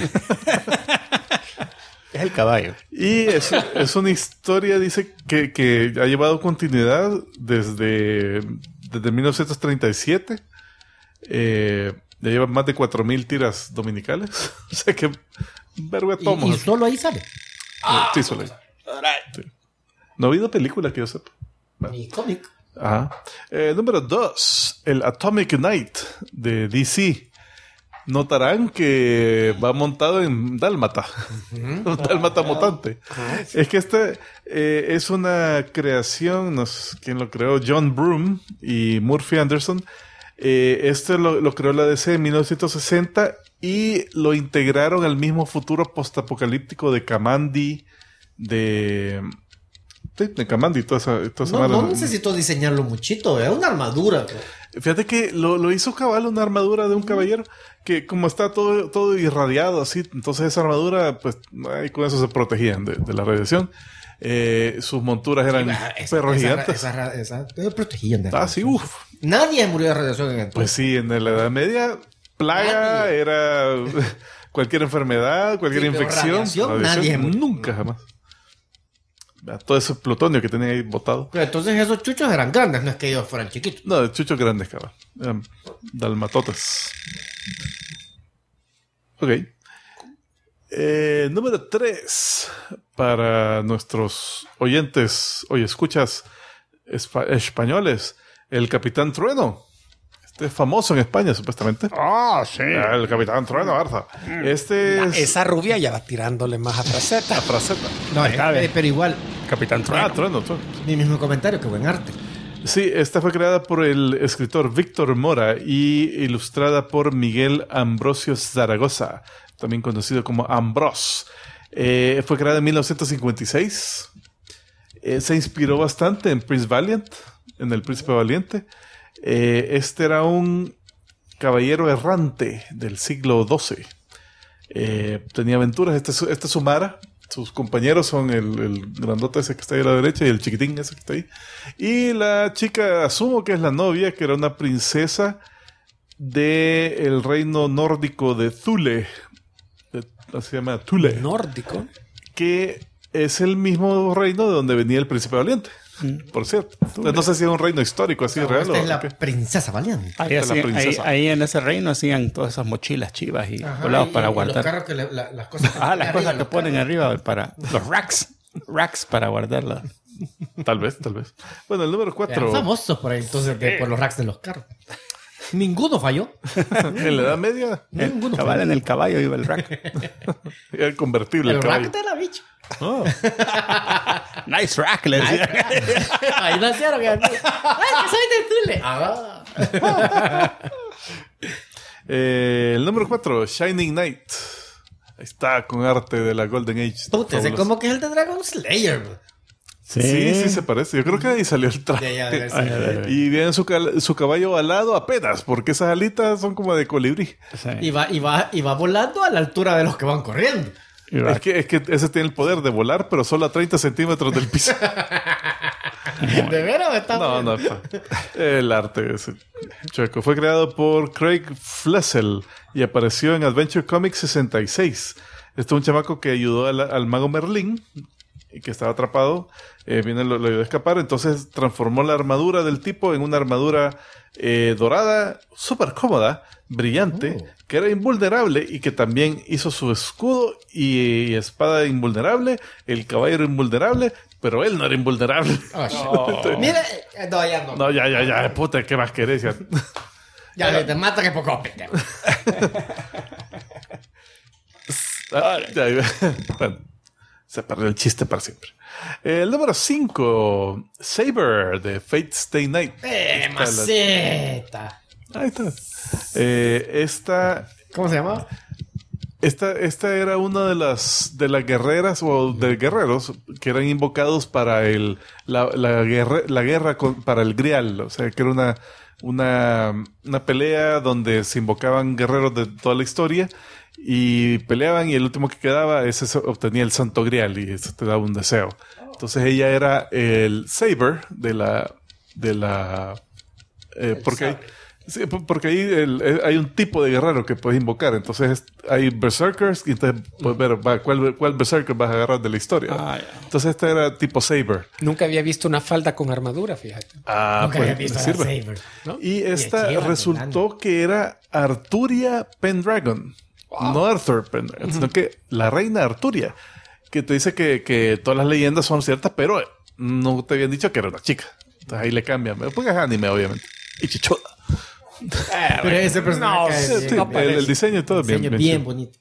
Es el caballo. Y es una historia, dice, que ha llevado continuidad desde 1937. Ya lleva más de 4,000 tiras dominicales. O sea que... ¿Y solo ahí sale? Sí, solo ahí. Sí. No ha habido película que yo sepa. Ni cómic. Ajá. Número 2. El Atomic Knight de DC. Notarán que va montado en Dálmata. Un Dálmata mutante. Es que es una creación, ¿quién lo creó? John Broome y Murphy Anderson. Lo creó la DC en 1960 y lo integraron al mismo futuro postapocalíptico de Kamandi, de Kamandi, toda esa no necesito diseñarlo muchito, es una armadura. Fíjate que lo hizo cabal una armadura de un caballero que como está todo irradiado así, entonces esa armadura, pues con eso se protegían de la radiación. Sus monturas eran perros gigantes. Esa protegían de sí, uff. Nadie murió de radiación en el Pues sí, en la Edad Media, plaga era cualquier enfermedad, cualquier infección. Nadie murió. Nunca, jamás. Todo ese plutonio que tenía ahí botado. Pero entonces esos chuchos eran grandes, no es que ellos fueran chiquitos. No, chuchos grandes, cabrón. Dalmatotes. Ok. Número 3. Para nuestros oyentes, escuchas españoles. El Capitán Trueno. Es famoso en España, supuestamente. Sí. El Capitán Trueno, Arza. Esa rubia ya va tirándole más a Fraceta. No, pero igual. Capitán Trueno. Trueno. Mi mismo comentario, qué buen arte. Sí, esta fue creada por el escritor Víctor Mora y ilustrada por Miguel Ambrosio Zaragoza, también conocido como Ambrose. Fue creada en 1956. Se inspiró bastante en Prince Valiant, en El Príncipe Valiente. Este era un caballero errante del siglo XII. Tenía aventuras. Este es Sumara. Sus compañeros son el grandote ese que está ahí a la derecha y el chiquitín ese que está ahí. Y la chica, asumo que es la novia, que era una princesa del reino nórdico de Thule. Se llama Thule. ¿Nórdico? Que es el mismo reino de donde venía el Príncipe Valiente. Por cierto. No sé si es un reino histórico así real. Esta es la princesa valiente. Ahí en ese reino hacían todas esas mochilas chivas y volados para guardar. Los carros que las cosas las cosas que ponen arriba para los racks para guardarlas. Tal vez. Bueno, el número 4. Eran famosos por ahí, entonces, por los racks de los carros. Ninguno falló. En la Edad Media. Ninguno falló. En el caballo iba el rack. Era el convertible. El rack de la bicha. Oh. Nice rack, le decía. Ahí nacieron. ¡Ay, que soy de Thule! El número 4, Shining Knight. Ahí está, con arte de la Golden Age. Puta, ese como que es el de Dragon Slayer, bro. Sí, se parece. Yo creo que ahí salió el traje. Y viene su caballo alado apenas, porque esas alitas son como de colibrí. Sí. Y va volando a la altura de los que van corriendo. Es que ese tiene el poder de volar, pero solo a 30 centímetros del piso. ¿De veras está? No. El arte ese chueco. Fue creado por Craig Flessel y apareció en Adventure Comics 66. Este es un chamaco que ayudó al mago Merlín, y que estaba atrapado. Lo ayudó a escapar. Entonces transformó la armadura del tipo en una armadura dorada, súper cómoda, brillante, que era invulnerable y que también hizo su escudo y espada invulnerable, el caballo era invulnerable, pero él no era invulnerable. Mira, ya no. No, ya, puta, ¿qué más querés? Ya te mata que poco. Bueno, se perdió el chiste para siempre. El número 5, Saber, de Fate Stay Night. Maceta. Ahí está. ¿Cómo se llama? Esta era una de las guerreras o de guerreros que eran invocados para la guerra para el Grial. O sea, que era una pelea donde se invocaban guerreros de toda la historia y peleaban, y el último que quedaba ese obtenía el Santo Grial y eso te daba un deseo. Entonces ella era el Saber porque ahí hay un tipo de guerrero que puedes invocar. Entonces hay berserkers y entonces puedes ver cuál berserker vas a agarrar de la historia. Entonces este era tipo Saber. Nunca había visto una falda con armadura, fíjate. Nunca había visto a Saber, ¿no? Y esta resultó que era Arturia Pendragon. Wow. No Arthur Pendragon, sino que la reina Arturia, que te dice que todas las leyendas son ciertas, pero no te habían dicho que era una chica. Entonces ahí le cambian. Porque es anime, obviamente. Y chichuda. Pero ese personaje el diseño y todo bien bonito.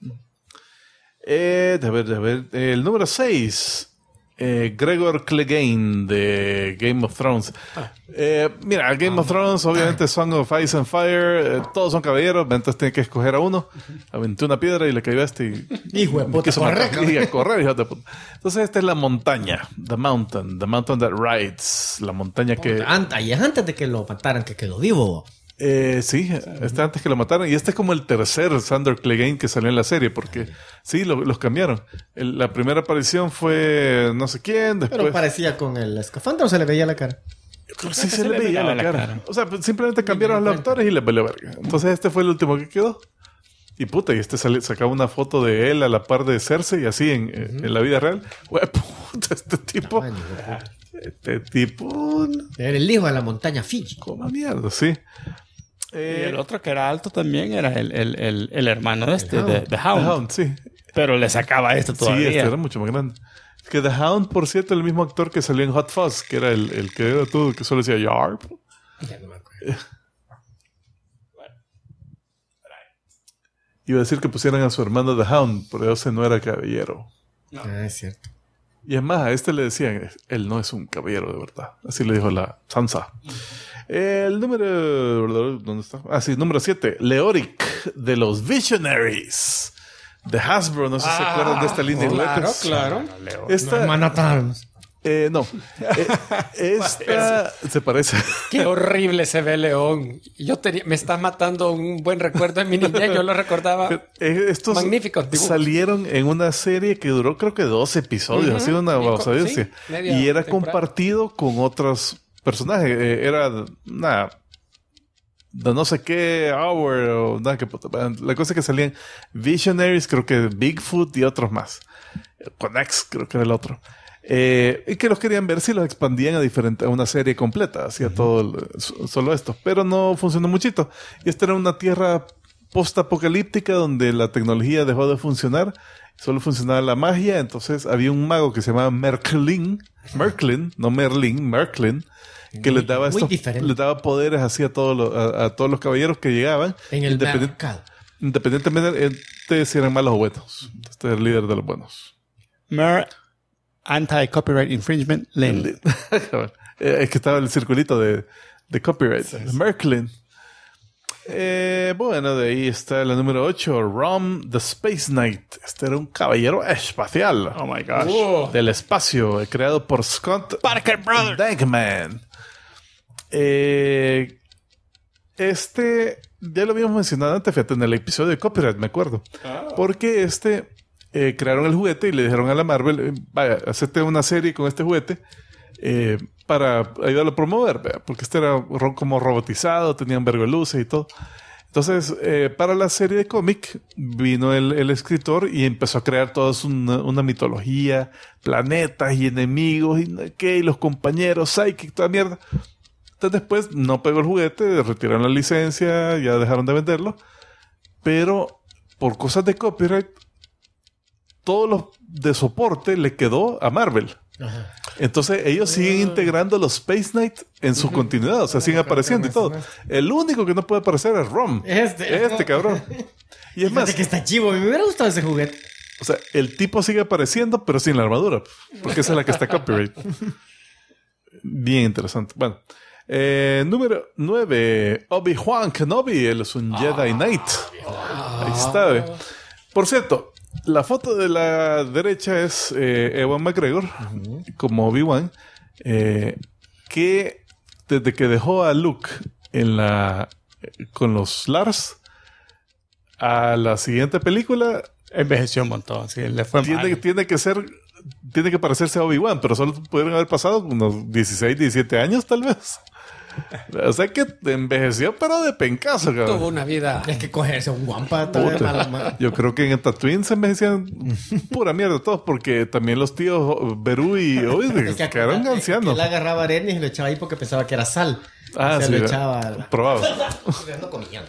De ver. El número 6. Gregor Clegane de Game of Thrones. Mira, Game of Thrones, obviamente Song of Ice and Fire, todos son caballeros, entonces tiene que escoger a uno. Aventé una piedra y le cayó a este. Hijo de puta, correr, hijo de puta. Entonces esta es la montaña, The Mountain that rides, la montaña que... Y es antes de que lo mataran, que quedó vivo. Sí, este antes que lo mataran. Y este es como el tercer Sandor Clegane que salió en la serie, porque sí, los cambiaron. La primera aparición fue no sé quién, después... Pero parecía con el escafandra, o se le veía la cara. Yo creo que sí se le veía la cara. O sea, simplemente cambiaron a los actores y les valió verga. Entonces este fue el último que quedó. Y puta, y sacaba una foto de él a la par de Cersei, así en la vida real. Güey, puta, este tipo... Era el hijo de la montaña Fiji. Como mierda, sí. Y el otro que era alto también era el hermano de The Hound. The Hound, sí. Pero le sacaba esto todavía. Sí, este era mucho más grande. Es que The Hound, por cierto, el mismo actor que salió en Hot Fuzz, que era el que era todo, que solo decía Yarp. Ya no me acuerdo. Iba a decir que pusieran a su hermano The Hound, pero ese no era caballero. No. Es cierto. Y es más, a este le decían, él no es un caballero de verdad. Así le dijo la Sansa. El número... ¿Dónde está? Sí, número 7. Leoric, de los Visionaries. De Hasbro, no sé si se acuerdan de esta línea. Claro. Esta... No. Esta se parece. Qué horrible se ve León. Me estás matando un buen recuerdo en mi niñez. Yo lo recordaba. Estos magníficos dibujos. Salieron en una serie que duró creo que 12 episodios. Ha sido una babosadilla. Y era compartido con otros personajes. Era de no sé qué Hour o nada que la cosa es que salían Visionaries, creo que Bigfoot y otros más. Conex creo que era el otro. Y que los querían ver si los expandían a una serie completa, hacía todo solo esto, pero no funcionó muchito. Y esta era una tierra post-apocalíptica donde la tecnología dejó de funcionar, solo funcionaba la magia. Entonces había un mago que se llamaba Merklin, no Merlin, Merklin, que les daba poderes así a todos los caballeros que llegaban, en el mercado, independientemente de si eran malos o buenos. Este era el líder de los buenos. Anti-copyright infringement Lin. Es que estaba el circulito de copyright. Sí. Merklin. Bueno, de ahí está la número 8, Rom the Space Knight. Este era un caballero espacial. Oh my gosh. Del espacio, creado por Scott Parker Brothers. Degman. Ya lo habíamos mencionado antes, fíjate, en el episodio de Copyright, me acuerdo. Porque crearon el juguete y le dijeron a la Marvel, vaya, hacete una serie con este juguete para ayudarlo a promover, ¿verdad? Porque este era como robotizado, tenían vergo de luces y todo. Entonces, para la serie de cómic, vino el escritor y empezó a crear toda una mitología, planetas y enemigos y los compañeros, Psychic, toda mierda. Entonces después no pegó el juguete, retiraron la licencia, ya dejaron de venderlo. Pero por cosas de copyright, todo lo de soporte le quedó a Marvel. Ajá. Entonces ellos siguen integrando los Space Knight en su continuidad, o sea, siguen apareciendo y todo. El único que no puede aparecer es Rom. Este cabrón. Y es más, que está chivo, me hubiera gustado ese juguete. O sea, el tipo sigue apareciendo, pero sin la armadura, porque esa es la que está copyright. Bien interesante. Bueno, número 9, Obi-Wan Kenobi. Él es un Jedi Knight. Ahí está. Por cierto, la foto de la derecha es Ewan McGregor como Obi-Wan, que desde que dejó a Luke con los Lars a la siguiente película envejeció un montón. Sí, le fue mal. Tiene que parecerse a Obi-Wan, pero solo pudieron haber pasado unos 16, 17 años tal vez. O sea que envejeció, pero de pencazo, cabrón. Tuvo una vida. Es que cogerse un guampa. Yo creo que en Tatooine se envejecían pura mierda todos, porque también los tíos Beru y Obi quedaron ancianos. Él agarraba arenas y lo echaba ahí porque pensaba que era sal. Sí. Lo echaba. Probado. No comía.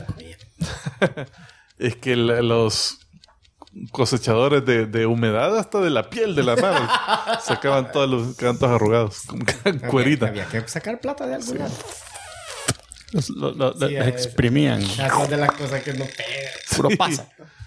Es que los cosechadores de humedad hasta de la piel de la mano sacaban todos los cantos arrugados como cuerita. Había que sacar plata de algún lado. Los exprimían. Esas de las cosas que no pegan. Puro pasa.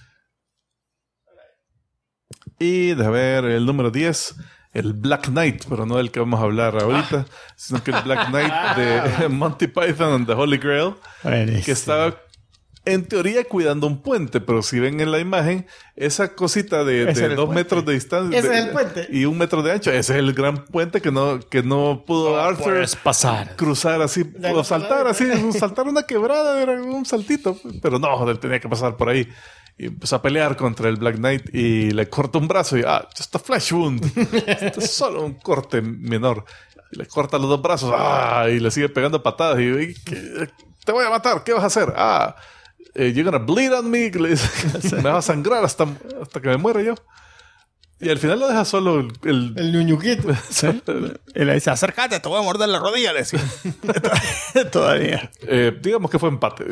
Y de ver el número 10, el Black Knight, pero no del que vamos a hablar ahorita, sino que el Black Knight de Monty Python and the Holy Grail, que estaba en teoría cuidando un puente, pero si ven en la imagen, esa cosita de 2 metros de distancia ese es el puente y 1 metro de ancho, ese es el gran puente que no pudo Arthur cruzar así, o saltar así, saltar una quebrada, era un saltito, pero no, él tenía que pasar por ahí. Y empezó a pelear contra el Black Knight y le corta un brazo y just a flesh wound. Esto es solo un corte menor. Y le corta los 2 brazos y le sigue pegando patadas y te voy a matar, ¿qué vas a hacer? You're gonna bleed on me. Me va a sangrar hasta que me muera yo. Y al final lo deja solo el ñuñuquito. ¿Sí? Y le dice, acércate, te voy a morder la rodilla. Le decía. Todavía. Digamos que fue empate.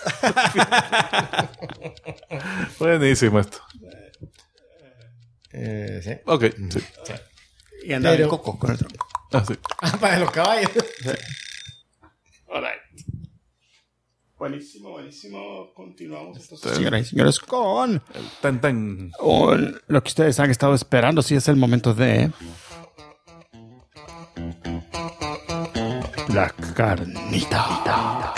Buenísimo esto. Sí. Ok, sí. Y andaba en coco con el tronco. Sí. Para los caballos. Sí. All right. Buenísimo. Continuamos entonces, señoras y señores, con lo que ustedes han estado esperando. Sí, es el momento de la carnita.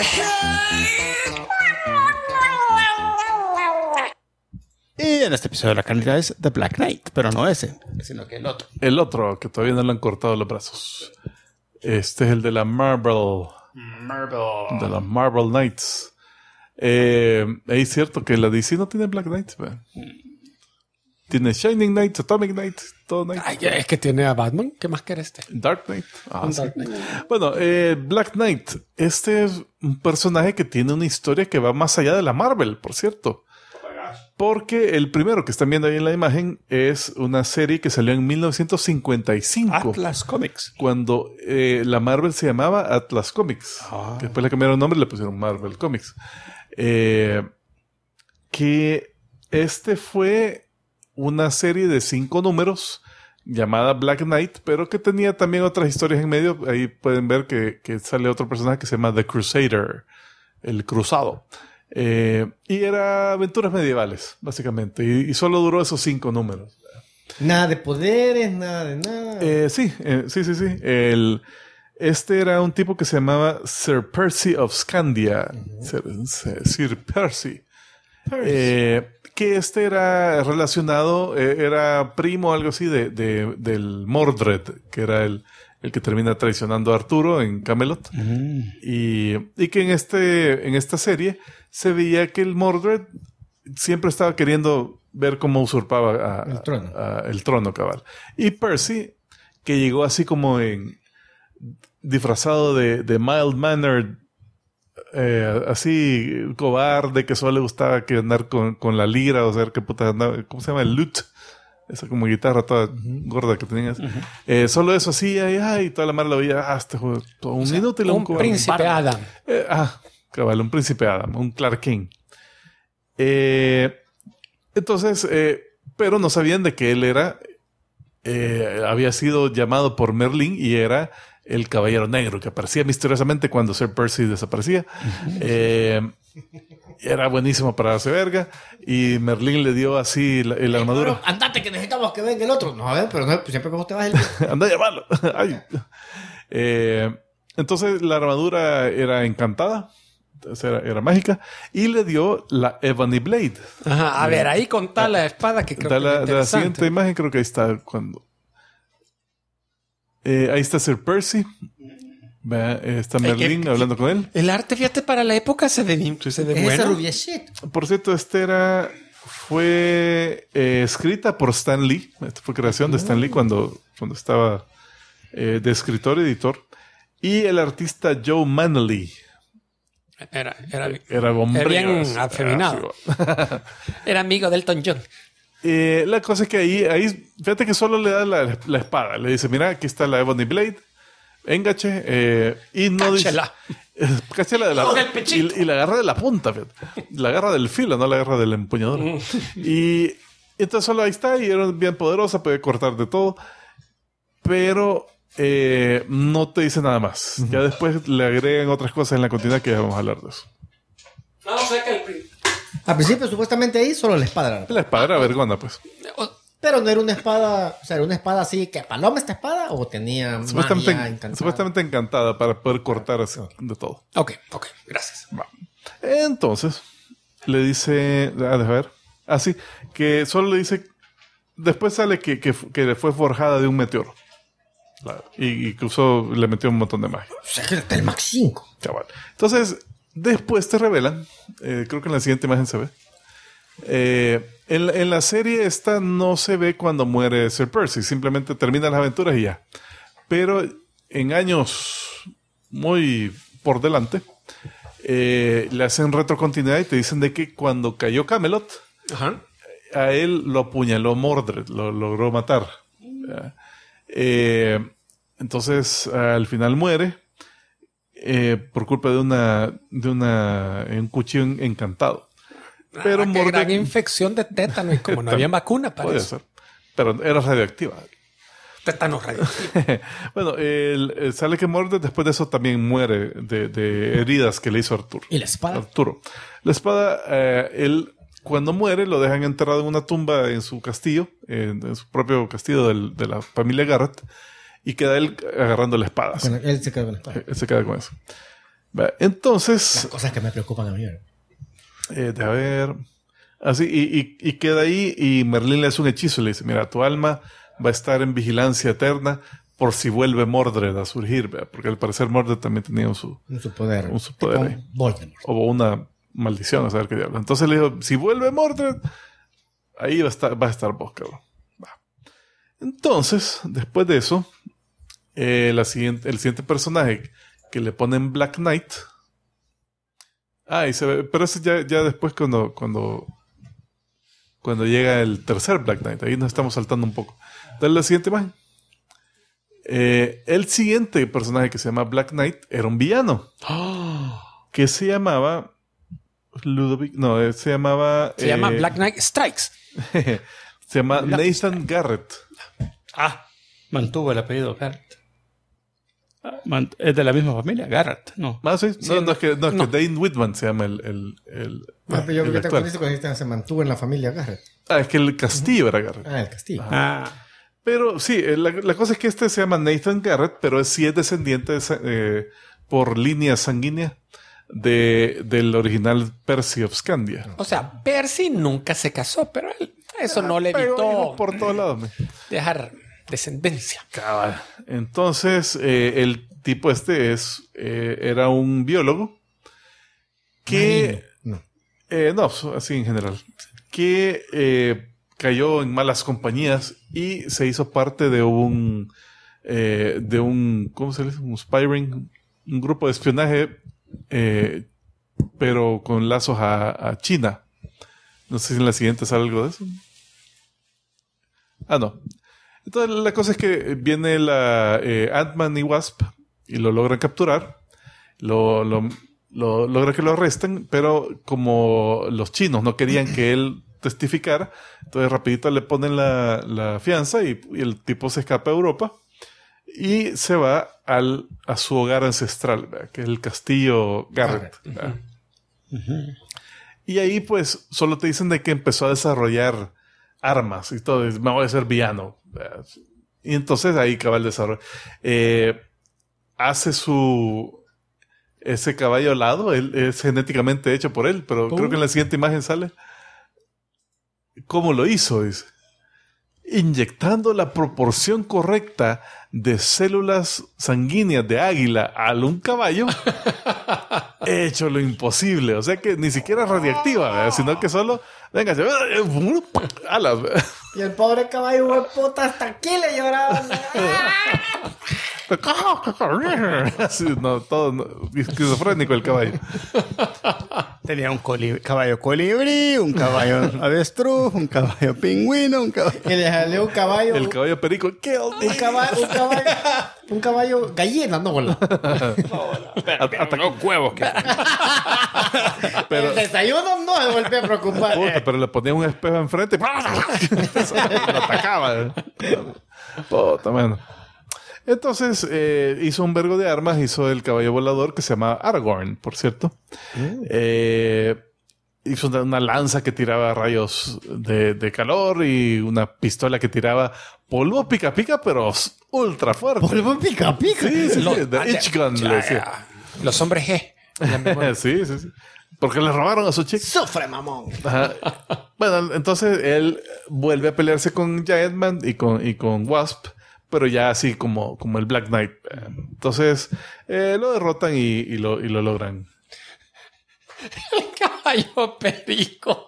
Y en este episodio de la carnita es The Black Knight, pero no ese, sino que el otro. El otro, que todavía no le han cortado los brazos. Este es el de la Marvel. De los Marvel Knights. Es cierto que la DC no tiene Black Knights. Tiene Shining Knights, Atomic Knights, todo Knight. Es que tiene a Batman. ¿Qué más quiere este? Dark Knight. Dark Knight. Bueno, Black Knight. Este es un personaje que tiene una historia que va más allá de la Marvel, por cierto. Porque el primero que están viendo ahí en la imagen es una serie que salió en 1955. Atlas Comics. Cuando la Marvel se llamaba Atlas Comics. Que después le cambiaron el nombre y le pusieron Marvel Comics. Que fue una serie de 5 números llamada Black Knight, pero que tenía también otras historias en medio. Ahí pueden ver que sale otro personaje que se llama The Crusader, el cruzado. Y era aventuras medievales, básicamente. Y solo duró esos 5 números. Nada de poderes, nada de nada. Sí. Este era un tipo que se llamaba Sir Percy of Scandia. Sir Percy. Que este era relacionado, era primo o algo así del Mordred, que era el que termina traicionando a Arturo en Camelot. Y que en esta serie se veía que el Mordred siempre estaba queriendo ver cómo usurpaba el trono cabal. Y Percy, que llegó así como disfrazado de mild-mannered, así cobarde, que solo le gustaba que andar con la lira, o sea, que puta andaba, ¿cómo se llama? El lute. Esa como guitarra toda gorda que tenías. Solo eso así, y toda la madre lo veía, este juego, todo un inútil. Un príncipe Adam. Cabal, un príncipe Adam, un Clark King. Entonces, pero no sabían de que él había sido llamado por Merlín y era el Caballero Negro, que aparecía misteriosamente cuando Sir Percy desaparecía. Era buenísimo para darse verga. Y Merlín le dio así la armadura. Bueno, andate, que necesitamos que venga el otro. No, a ver, pero no, siempre que vos te vas anda a llamarlo. Entonces la armadura era encantada. Era mágica. Y le dio la Ebony Blade. Ajá, a ver, ahí contá la espada que creo que es interesante. La siguiente imagen creo que ahí está cuando... ahí está Sir Percy. Está Merlín hablando con él. El arte, fíjate, para la época se ve bueno. Por cierto, fue escrita por Stan Lee. Esta fue creación de Stan Lee cuando estaba de escritor, editor. Y el artista Joe Manley. Era bien afeminado. Era amigo de Elton John. La cosa es que ahí fíjate que solo le da la espada. Le dice, mira, aquí está la Ebony Blade. Engache. Y no Cáchela. dice... Cáchela y la agarra de la punta. Fíjate. La agarra del filo, no la agarra del empuñador. Y entonces solo ahí está. Y era bien poderosa. Puede cortar de todo. Pero... no te dice nada más. Ya después le agregan otras cosas en la continuidad que ya vamos a hablar de eso. No, sé que al principio, supuestamente ahí solo la espada era. La espada era vergona, pues. Pero no era una espada, o sea, era una espada así que paloma esta espada o tenía magia encantada. Supuestamente encantada para poder cortar así, de todo. Ok, gracias. Va. Entonces, le dice, déjame ver. Así, que solo le dice, después sale que le fue forjada de un meteoro. Y que le metió un montón de magia. O sea, que está el Max 5. Chaval. Entonces, después te revelan, creo que en la siguiente imagen se ve. En la serie esta no se ve cuando muere Sir Percy, simplemente terminan las aventuras y ya. Pero en años muy por delante, le hacen retrocontinuidad y te dicen de que cuando cayó Camelot, a él lo apuñaló Mordred, lo logró matar. Entonces al final muere por culpa de un cuchillo encantado. Pero Mordred, gran infección de tétano y como no había vacuna para puede eso. Ser. Pero era radioactiva. Tétano radioactivo. Bueno, sale que Mordred después de eso también muere de heridas que le hizo Arturo. ¿Y la espada? Arturo. La espada, él cuando muere lo dejan enterrado en una tumba en su castillo, en su propio castillo de la familia Garrett, y queda él agarrando la espada. Bueno, él se queda con la espada. Él se queda con eso. Entonces... Las cosas que me preocupan a mí. A ver... Así, y queda ahí y Merlín le hace un hechizo y le dice, mira, tu alma va a estar en vigilancia eterna por si vuelve Mordred a surgir, ¿verdad? Porque al parecer Mordred también tenía un poder ahí. Voldemort. O una maldición, a saber qué diablo. Entonces le dijo, si vuelve Mordred, ahí va a estar vos, cabrón. Va. Entonces, después de eso, el siguiente personaje que le ponen Black Knight. Y se ve, pero ese ya después cuando llega el tercer Black Knight, ahí nos estamos saltando un poco. Dale la siguiente imagen. El siguiente personaje que se llama Black Knight era un villano. Que se llamaba Ludovic. No, se llamaba. Se llama Black Knight Strikes. Se llama Nathan Garrett. Mantuvo el apellido Garrett. Es de la misma familia, Garrett, ¿no? Sí. No, es que Dane Whitman se llama el yo creo que te acuerdas cuando se mantuvo en la familia Garrett. Es que el castillo era Garrett. El castillo. Pero sí, la cosa es que este se llama Nathan Garrett, pero sí es descendiente por línea sanguínea del original Percy of Scandia. O sea, Percy nunca se casó, pero eso no le evitó por todos lados. dejar descendencia. Cabal. Entonces, el tipo era un biólogo que... No, así en general. Que cayó en malas compañías y se hizo parte de un ¿cómo se dice? Un spying, un grupo de espionaje, pero con lazos a China. No sé si en la siguiente sale algo de eso. No. Entonces la cosa es que viene Ant-Man y Wasp y lo logran capturar. Logra que lo arresten, pero como los chinos no querían que él testificara, entonces rapidito le ponen la fianza y el tipo se escapa a Europa y se va a su hogar ancestral, ¿verdad? Que es el castillo Garrett. Y ahí pues solo te dicen de que empezó a desarrollar armas y todo, me voy a ser villano, ¿verdad? Y entonces ahí cabal desarrollo. Hace ese caballo alado, es genéticamente hecho por él, pero creo que en la siguiente imagen sale cómo lo hizo, dice. Inyectando la proporción correcta de células sanguíneas de águila a un caballo, he hecho lo imposible. O sea que ni siquiera radiactiva, ¿verdad? Sino que solo, venga, alas. Y el pobre caballo, güey, puta, hasta aquí le lloraban. Sí, no, todo esquizofrénico el caballo. Tenía un caballo colibrí, un caballo avestruz, un caballo pingüino, un caballo... Y le salió un caballo... El caballo perico. Un caballo gallina, no, bola. Atacó huevos. Pero, el desayuno no se volvió a preocupar. Puta, pero le ponía un espejo enfrente y lo atacaba. Puta, mano. Entonces hizo un vergo de armas, hizo el caballo volador que se llama Aragorn, por cierto. Hizo una lanza que tiraba rayos de calor y una pistola que tiraba polvo pica pica, pero ultra fuerte. ¿Polvo pica pica? Sí, de Itch Gun le decía. Los hombres G. Sí. Porque le robaron a su chica. ¡Sufre, mamón! Ajá. Bueno, entonces él vuelve a pelearse con Giantman y con Wasp, pero ya así como el Black Knight. Entonces lo derrotan y lo logran. El caballo perico.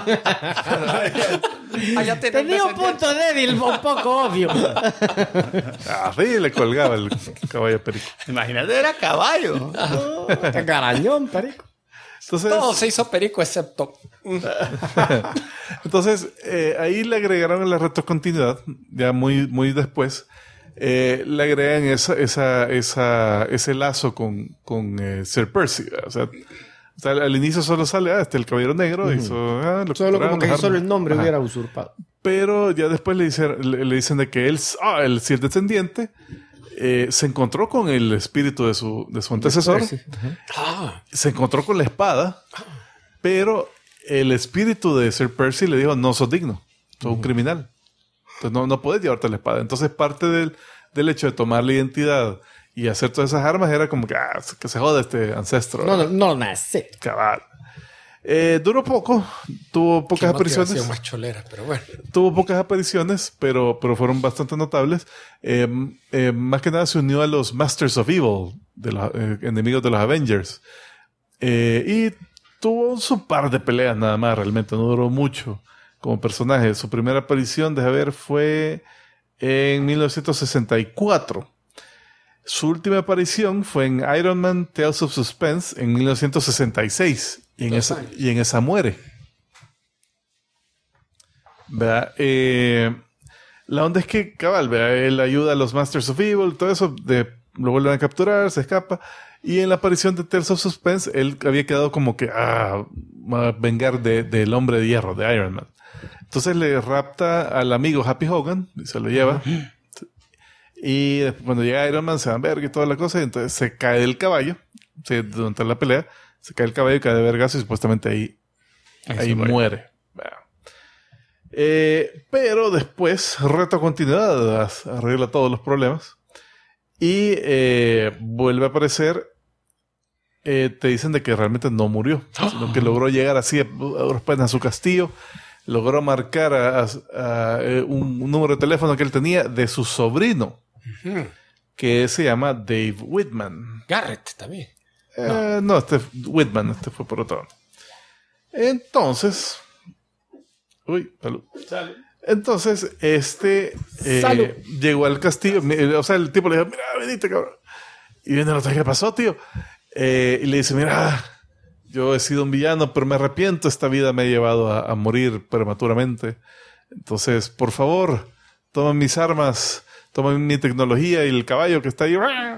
Tenía un punto débil, un poco obvio. Así le colgaba el caballo perico. Imagínate, era caballo. Qué garañón, perico. Entonces, todo se hizo perico excepto. Entonces, ahí le agregaron en la retrocontinuidad, ya muy después, le agregan ese lazo con Sir Percy. O sea, al inicio solo sale, el Caballero Negro, solo como que solo el nombre hubiera usurpado. Pero ya después le dicen de que él, si el descendiente, se encontró con el espíritu de su antecesor. Se encontró con la espada, pero el espíritu de Sir Percy le dijo, no sos digno, sos un criminal. Entonces no puedes llevarte la espada. Entonces parte del hecho de tomar la identidad y hacer todas esas armas era como que se joda este ancestro. No nace. Cabal. Duró poco, tuvo pocas apariciones. Más cholera, pero bueno. Tuvo pocas apariciones, pero fueron bastante notables. Más que nada se unió a los Masters of Evil, de los enemigos de los Avengers. Y tuvo su par de peleas nada más, realmente. No duró mucho como personaje. Su primera aparición, fue en 1964. Su última aparición fue en Iron Man Tales of Suspense en 1966. Y en esa muere. ¿Verdad? La onda es que, cabal, ¿verdad? Él ayuda a los Masters of Evil, todo eso, lo vuelven a capturar, se escapa. Y en la aparición de Tales of Suspense, él había quedado como que, va a vengar del Hombre de Hierro, de Iron Man. Entonces le rapta al amigo Happy Hogan y se lo lleva. Y después, cuando llega Iron Man, se van a ver y toda la cosa, y entonces se cae del caballo, durante la pelea. Se cae el caballo, cae de vergazo y supuestamente ahí muere. Pero después, reto continuidad, arregla todos los problemas. Y vuelve a aparecer. Te dicen de que realmente no murió, sino que logró llegar así a su castillo. Logró marcar a un número de teléfono que él tenía de su sobrino, que se llama Dave Whitman. Garrett también. No, Whitman, este fue por otro lado. Entonces... salud. Entonces, llegó al castillo. O sea, el tipo le dijo, mira, venite, cabrón. Y viene el otro, ¿qué pasó, tío? Y le dice, mira, yo he sido un villano, pero me arrepiento. Esta vida me ha llevado a morir prematuramente. Entonces, por favor, toma mis armas, toma mi tecnología y el caballo que está ahí.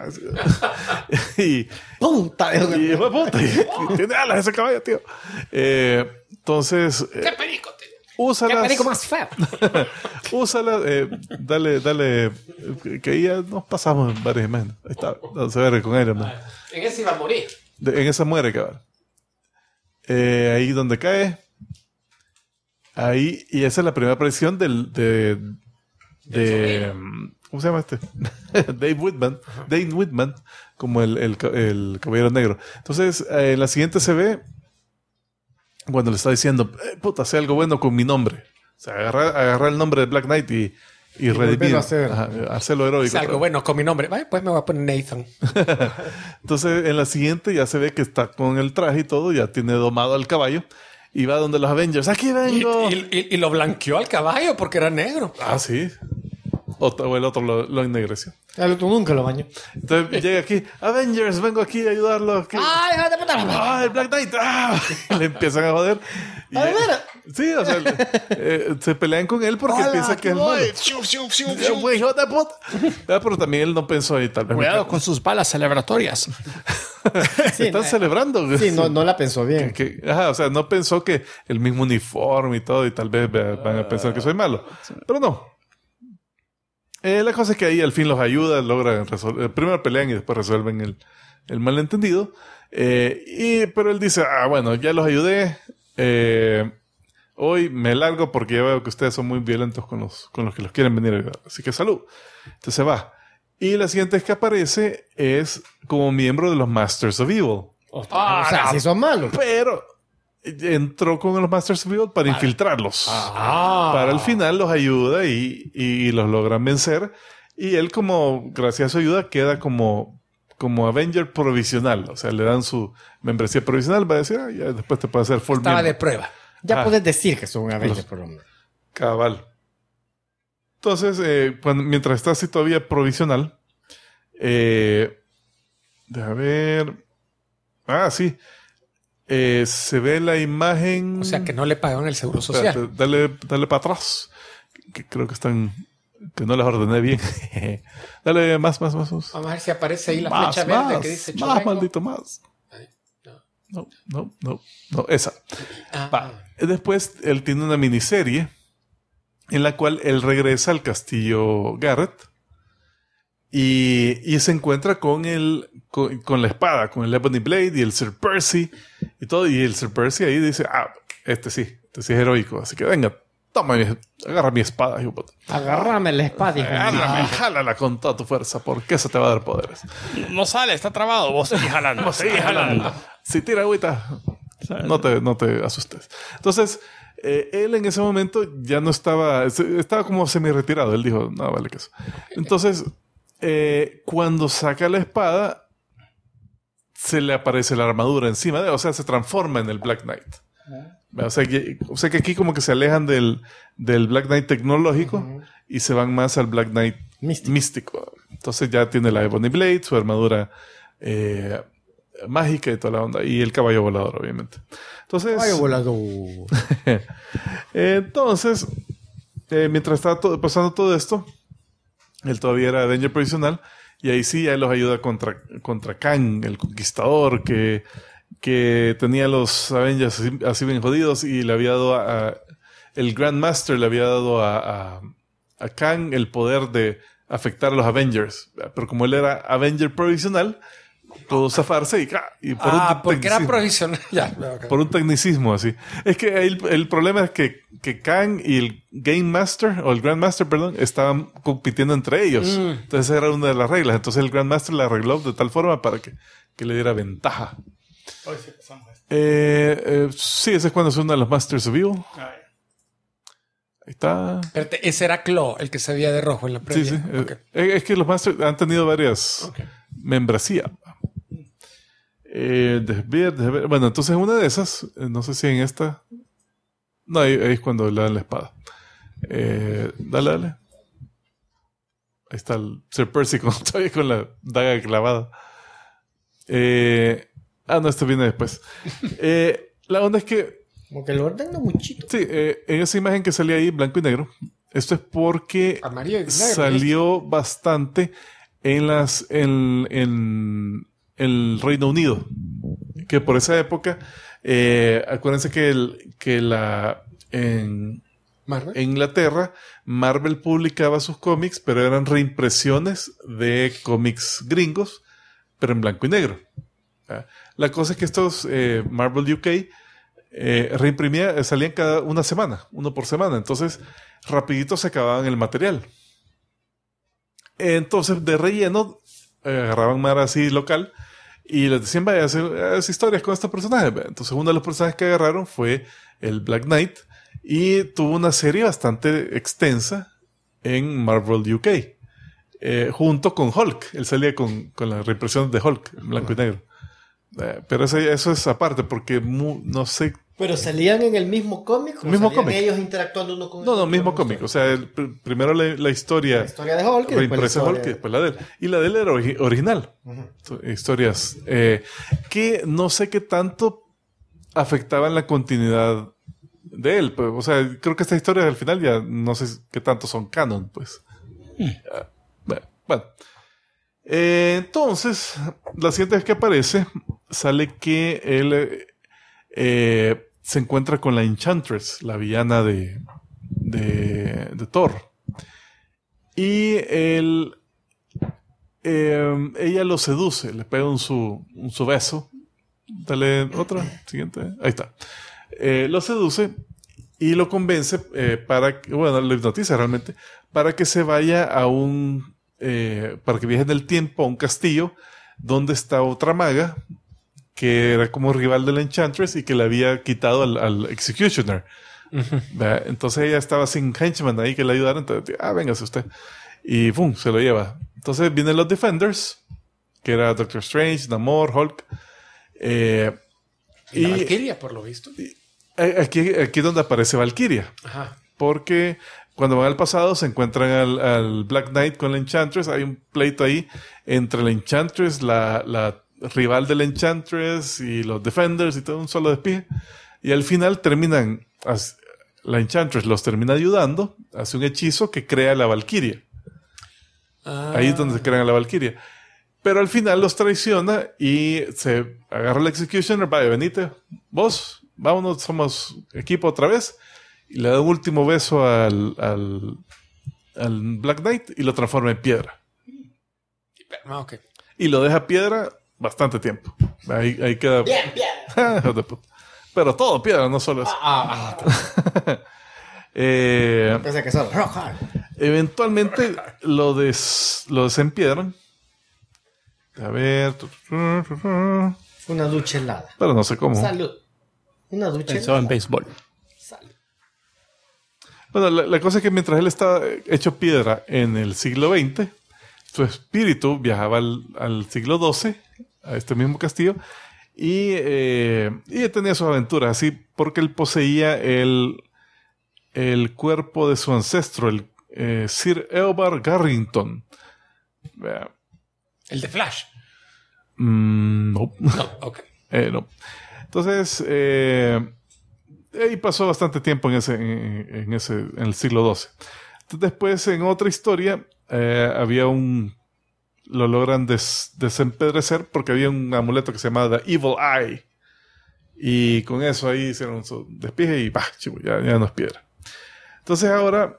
y ¡punta! Y tiene alas ese caballo, tío. Entonces... ¡Qué perico, tío! Úsalas. ¡Qué perico más feo! Úsalas. Dale. Que ya nos pasamos en varias imágenes. Ahí está. Se ve con Iron Man. En ese iba a morir. En esa muere, cabrón. Ahí donde cae. Ahí. Y esa es la primera aparición de ¿cómo se llama este? Dave Whitman. Como el caballero negro. Entonces, en la siguiente se ve cuando le está diciendo, puta, haz algo bueno con mi nombre. O sea, agarrar el nombre de Black Knight y redimir. Hacerlo heroico. Es algo bueno con mi nombre. Vale, pues me voy a poner Nathan. Entonces, en la siguiente ya se ve que está con el traje y todo, ya tiene domado al caballo. Y va donde los Avengers. ¡Aquí vengo! Y lo blanqueó al caballo porque era negro. Ah, sí. O el otro lo ennegreció. El otro nunca lo bañó. Entonces llega aquí, Avengers, vengo aquí a ayudarlo. ¡Ay, hijo de puta! ¡Ah, el Black Knight! ¡Ah! Le empiezan a joder. Y sí, o sea, se pelean con él porque piensa que es malo. ¡Hijo de puta! Pero también él no pensó ahí, tal vez. Cuidado con sus balas celebratorias. Están celebrando. Sí, no la pensó bien. O sea, no pensó que el mismo uniforme y todo, y tal vez van a pensar que soy malo. Pero no. La cosa es que ahí al fin los ayuda, logran resolver. Primero pelean y después resuelven el malentendido. Pero él dice, bueno, ya los ayudé. Hoy me largo porque ya veo que ustedes son muy violentos con los que los quieren venir a ayudar. Así que salud. Entonces se va. Y la siguiente vez que aparece es como miembro de los Masters of Evil. O sea, sí son malos. Pero entró con los Masters of Evil para infiltrarlos. Para al final los ayuda y los logran vencer. Y él, como gracias a su ayuda, queda como Avenger provisional. O sea, le dan su membresía provisional para decir, ya después te puede hacer full Estaba miembro. de prueba. Ya puedes decir que son un Avenger por lo menos. Cabal. Entonces, mientras está así todavía provisional, deja ver. Sí. Se ve la imagen. O sea, que no le pagaron el seguro social. Espérate, dale para atrás. Que creo que están. Que no les ordené bien. Dale más. Vamos a ver si aparece ahí la flecha verde que dice Chovengo. Más, maldito, más. No, esa. Después él tiene una miniserie en la cual él regresa al castillo Garrett y se encuentra con la espada, con el Ebony Blade y el Sir Percy y todo. Y el Sir Percy ahí dice, este sí es heroico. Así que venga, agarra mi espada, hijo puta. Agárrame la espada, hijo. Agárrame, jálala con toda tu fuerza, porque eso te va a dar poderes. No sale, está trabado. Vos seguís jalando. Si tira agüita, no te asustes. Entonces, él en ese momento ya no estaba como semi-retirado. Él dijo, no, vale que eso. Entonces, cuando saca la espada, se le aparece la armadura encima de él. O sea, se transforma en el Black Knight. O sea que aquí como que se alejan del Black Knight tecnológico y se van más al Black Knight místico. Entonces ya tiene la Ebony Blade, su armadura mágica y toda la onda. Y el caballo volador, obviamente. Entonces, caballo volador. Entonces, mientras estaba pasando todo esto, él todavía era Avenger provisional. Y ahí sí, él los ayuda contra Kang, el conquistador, que tenía los Avengers así bien jodidos. Y le había dado el Grandmaster le había dado a Kang el poder de afectar a los Avengers. Pero como él era Avenger provisional, pudo zafarse y por porque era provisional. Por un tecnicismo así. Es que el problema es que Kang y el Game Master, o el Grandmaster, perdón, estaban compitiendo entre ellos. Entonces era una de las reglas. Entonces el Grandmaster la arregló de tal forma para que le diera ventaja. Sí, ese es cuando es uno de los Masters of Evil. Ahí está. Espérate, ese era Claw, el que se veía de rojo en la previa. Sí. Okay. Es que los Masters han tenido varias membresías. Déjame ver. Bueno, entonces una de esas, no sé si en esta. No, ahí es cuando le dan la espada. Dale. Ahí está el Sir Percy todavía con la daga clavada. No, esto viene después. La onda es que. Como que lo ordenan muchito. Sí, en esa imagen que salía ahí, blanco y negro. Esto es porque salió bastante en el Reino Unido. Que por esa época, acuérdense que en Inglaterra, Marvel publicaba sus cómics, pero eran reimpresiones de cómics gringos, pero en blanco y negro. La cosa es que estos Marvel UK salían cada una semana, uno por semana. Entonces, rapidito se acababan el material. Entonces, de relleno, agarraban mar así local y les decían, vaya, haz historias con este personaje. Entonces, uno de los personajes que agarraron fue el Black Knight y tuvo una serie bastante extensa en Marvel UK, junto con Hulk. Él salía con la reimpresión de Hulk en blanco y negro. Pero eso es aparte, porque no sé. ¿Pero salían en el mismo cómic? ¿O mismo cómic? Ellos interactuando uno con el otro? No, mismo cómic. O sea, primero la historia. La historia de Hulk y reimpresa Hulk y después la de él. Y la de él era original. Historias que no sé qué tanto afectaban la continuidad de él. Pues, o sea, creo que estas historias al final ya no sé qué tanto son canon, pues. Bueno. Entonces, la siguiente vez que aparece, sale que él se encuentra con la Enchantress, la villana de Thor. Y ella lo seduce, le pega un su beso. Dale otra, siguiente. Ahí está. Lo seduce y lo convence lo hipnotiza realmente, para que se vaya para que viaje en el tiempo a un castillo donde está otra maga que era como rival de la Enchantress y que le había quitado al Executioner. Entonces ella estaba sin henchman ahí que le ayudaron. Entonces, véngase usted. Y ¡pum! Se lo lleva. Entonces vienen los Defenders, que era Doctor Strange, Namor, Hulk. Y la Valkyria, por lo visto. Aquí es donde aparece Valkyria. Ajá. Porque cuando van al pasado se encuentran al Black Knight con la Enchantress. Hay un pleito ahí entre la Enchantress, la rival de la Enchantress y los Defenders y todo un solo despije. Y al final la Enchantress los termina ayudando, hace un hechizo que crea la Valkyria. Ahí es donde se crea la Valkyria. Pero al final los traiciona y se agarra el Executioner. Vaya, venite, vos, vámonos, somos equipo otra vez. Y le da un último beso al Black Knight y lo transforma en piedra. Okay. Y lo deja piedra bastante tiempo. Ahí queda. Bien, piedra. Pero todo piedra, no solo eso. Pensé que solo roja. Eventualmente lo desempiedran. A ver. Una ducha helada. Pero no sé cómo. Salud. Una ducha Pensó helada. en béisbol. Salud. Bueno, la cosa es que mientras él estaba hecho piedra en el siglo XX, su espíritu viajaba al siglo XII, a este mismo castillo, y tenía sus aventuras así, porque él poseía el cuerpo de su ancestro, el Sir Eobard Garrington. ¿El de Flash? No. No, ok. No. Entonces, ahí pasó bastante tiempo en el siglo XII. Entonces, después, en otra historia, lo logran desempedrecer porque había un amuleto que se llamaba The Evil Eye. Y con eso ahí hicieron su despije y ya no es piedra. Entonces ahora,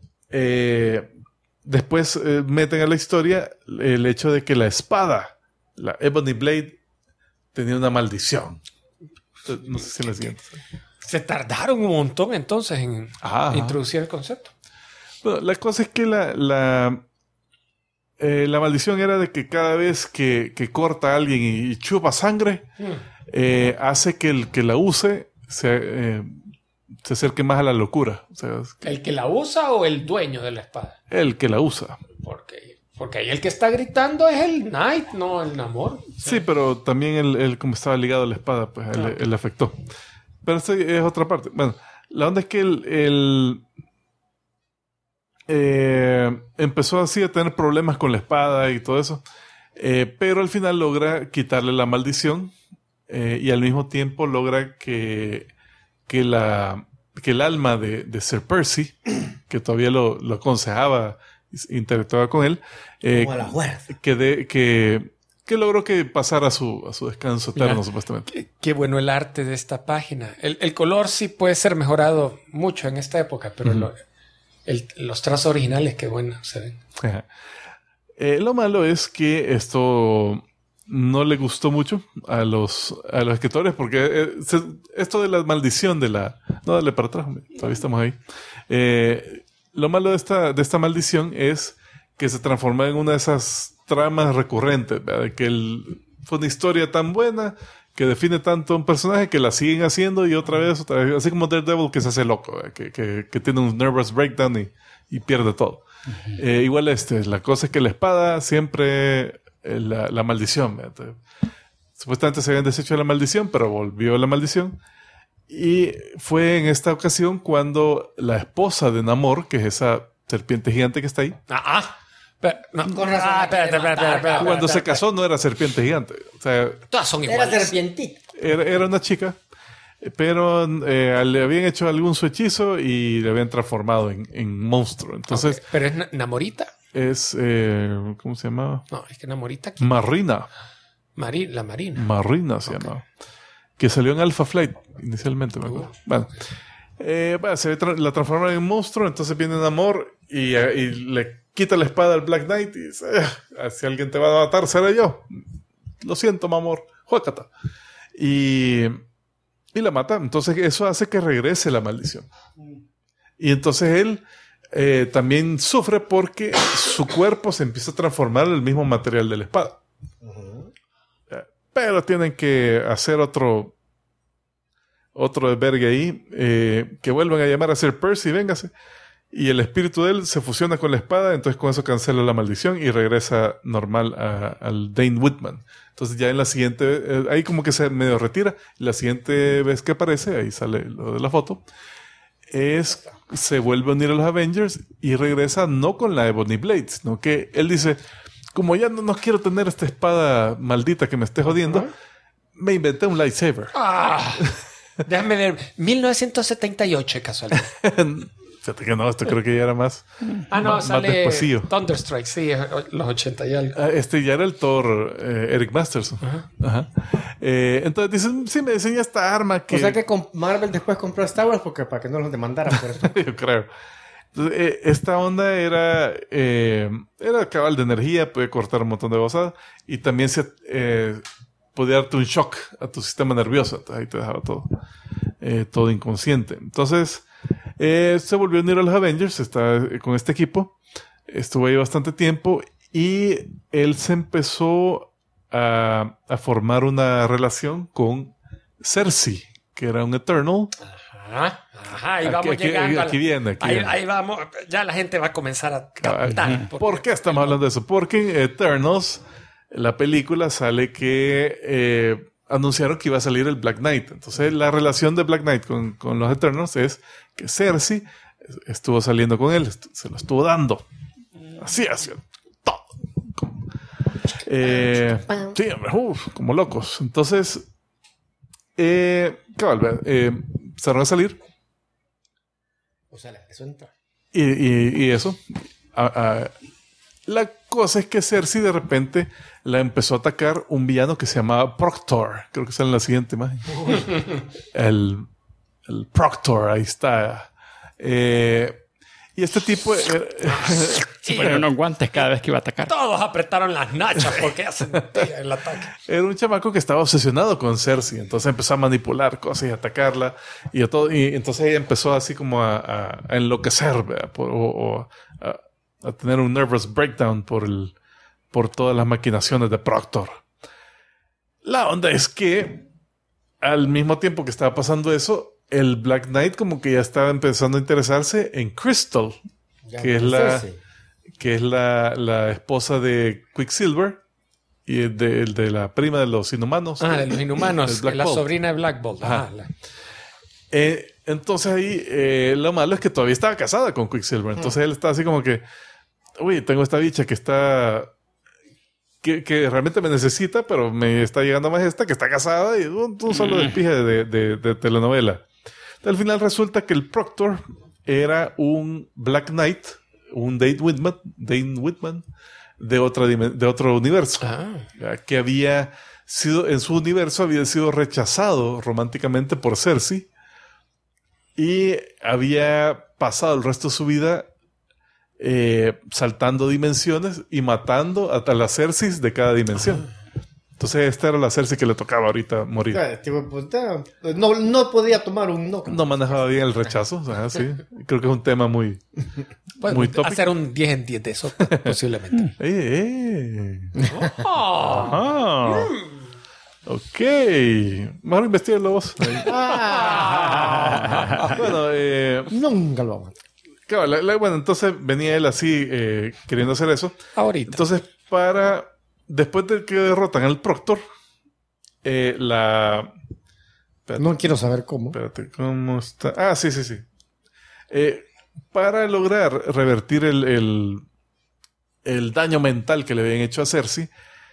después meten a la historia el hecho de que la espada la Ebony Blade tenía una maldición. No sé si la siguiente. Se tardaron un montón entonces en introducir el concepto. Bueno, la cosa es que la maldición era de que cada vez que corta a alguien y chupa sangre, hace que el que la use se acerque más a la locura. O sea, ¿el que la usa o el dueño de la espada? El que la usa. Porque ahí el que está gritando es el Knight, no el Namor. Sí, pero también él como estaba ligado a la espada, pues él le afectó. Pero esta es otra parte. Bueno, la onda es que él empezó así a tener problemas con la espada y todo eso. Pero al final logra quitarle la maldición y al mismo tiempo logra que el alma de Sir Percy, que todavía lo aconsejaba, interactuaba con él, como la fuerza. que logró que pasara a su descanso eterno, supuestamente. Qué bueno el arte de esta página. El color sí puede ser mejorado mucho en esta época, pero los trazos originales, qué bueno se ven. Lo malo es que esto no le gustó mucho a los escritores, porque esto de la maldición no, dale para atrás, todavía estamos ahí. Lo malo de esta maldición es que se transforma en una de esas tramas recurrentes, ¿verdad? Que fue una historia tan buena que define tanto a un personaje que la siguen haciendo y otra vez, así como Daredevil, que se hace loco, que tiene un nervous breakdown y pierde todo. Igual la cosa es que la espada siempre la maldición, ¿verdad? Supuestamente se habían deshecho de la maldición, pero volvió la maldición. Y fue en esta ocasión cuando la esposa de Namor, que es esa serpiente gigante que está ahí. Con razón. Espérate. Cuando se casó no era serpiente gigante. O sea, todas son iguales. Era serpientita. Era una chica, pero le habían hecho algún su hechizo y le habían transformado en monstruo. Entonces, okay. ¿Pero es Namorita? Es, ¿cómo se llamaba? No, es que Namorita aquí. Marina. La Marina. Marina se llamaba. Que salió en Alpha Flight inicialmente, me acuerdo. Bueno, la transformaron en monstruo, entonces viene Namor y le quita la espada al Black Knight y dice, si alguien te va a matar, será yo. Lo siento, Namor. Juácata. Y la mata. Entonces eso hace que regrese la maldición. Y entonces él también sufre porque su cuerpo se empieza a transformar en el mismo material de la espada. Pero tienen que hacer otro desvergue ahí, que vuelven a llamar a Sir Percy, véngase. Y el espíritu de él se fusiona con la espada, entonces con eso cancela la maldición y regresa normal al Dane Whitman. Entonces ya en la siguiente, ahí como que se medio retira. La siguiente vez que aparece, ahí sale lo de la foto, se vuelve a unir a los Avengers y regresa no con la Ebony Blade, sino que él dice, como ya no quiero tener esta espada maldita que me esté jodiendo, me inventé un lightsaber. Déjame ver. 1978, casualidad. Fíjate que no, esto creo que ya era más. Sale despuesío. Thunderstrike, sí, los 80 y algo. Ya era el Thor Eric Masterson. Ajá. Entonces dicen, sí, me diseña esta arma que... O sea que Marvel después compró Star Wars porque para que no los demandaran por esto. Yo creo. Entonces, esta onda era cabal de energía, puede cortar un montón de cosas y también podía darte un shock a tu sistema nervioso. Entonces, ahí te dejaba todo inconsciente. Entonces, se volvió a unir a los Avengers, está con este equipo, estuvo ahí bastante tiempo y él se empezó a formar una relación con Cersei, que era un Eternal. Ajá, ahí vamos llegando. Aquí viene. Ahí vamos, ya la gente va a comenzar a captar. ¿Por qué estamos hablando de eso? Porque en Eternals, la película, sale que anunciaron que iba a salir el Black Knight. Entonces la relación de Black Knight con los Eternals es que Cersei estuvo saliendo con él, se lo estuvo dando. Así, todo. Sí, hombre, como locos. Entonces, cabal, empezaron a salir. O sea, le empezó a entrar. Y eso. La cosa es que Cersei de repente la empezó a atacar un villano que se llamaba Proctor. Creo que sale en la siguiente imagen. el Proctor, ahí está. Y este tipo... se ponían unos guantes cada vez que iba a atacar. Todos apretaron las nachas porque ya sentía el ataque. Era un chamaco que estaba obsesionado con Cersei. Entonces empezó a manipular cosas y a atacarla. Y entonces ella empezó así como a enloquecer, a tener un nervous breakdown por todas las maquinaciones de Proctor. La onda es que al mismo tiempo que estaba pasando eso, el Black Knight como que ya estaba empezando a interesarse en Crystal, que es la esposa de Quicksilver y de la prima de los Inhumanos. De los Inhumanos, la sobrina de Black Bolt. Entonces ahí lo malo es que todavía estaba casada con Quicksilver. Entonces él está así como que, uy, tengo esta bicha que está... Que realmente me necesita, pero me está llegando más esta que está casada y un solo despije de telenovela. Al final resulta que el Proctor era un Black Knight, un Dane Whitman de otro universo. Que había sido, en su universo había sido rechazado románticamente por Cersei y había pasado el resto de su vida saltando dimensiones y matando a las Cersei de cada dimensión. Entonces esta era la Cersei que le tocaba ahorita morir. No podía tomar un no. No manejaba bien el rechazo. Sí. Creo que es un tema muy tópico. Hacer un 10 en 10 de eso, posiblemente. Ok. Mejor investigarlo vos. Bueno, nunca lo vamos. Claro, bueno, entonces venía él así queriendo hacer eso. Ahorita. Entonces, después de que derrotan al Proctor, no quiero saber cómo. Espérate, ¿cómo está? Sí. Para lograr revertir el daño mental que le habían hecho a Cersei,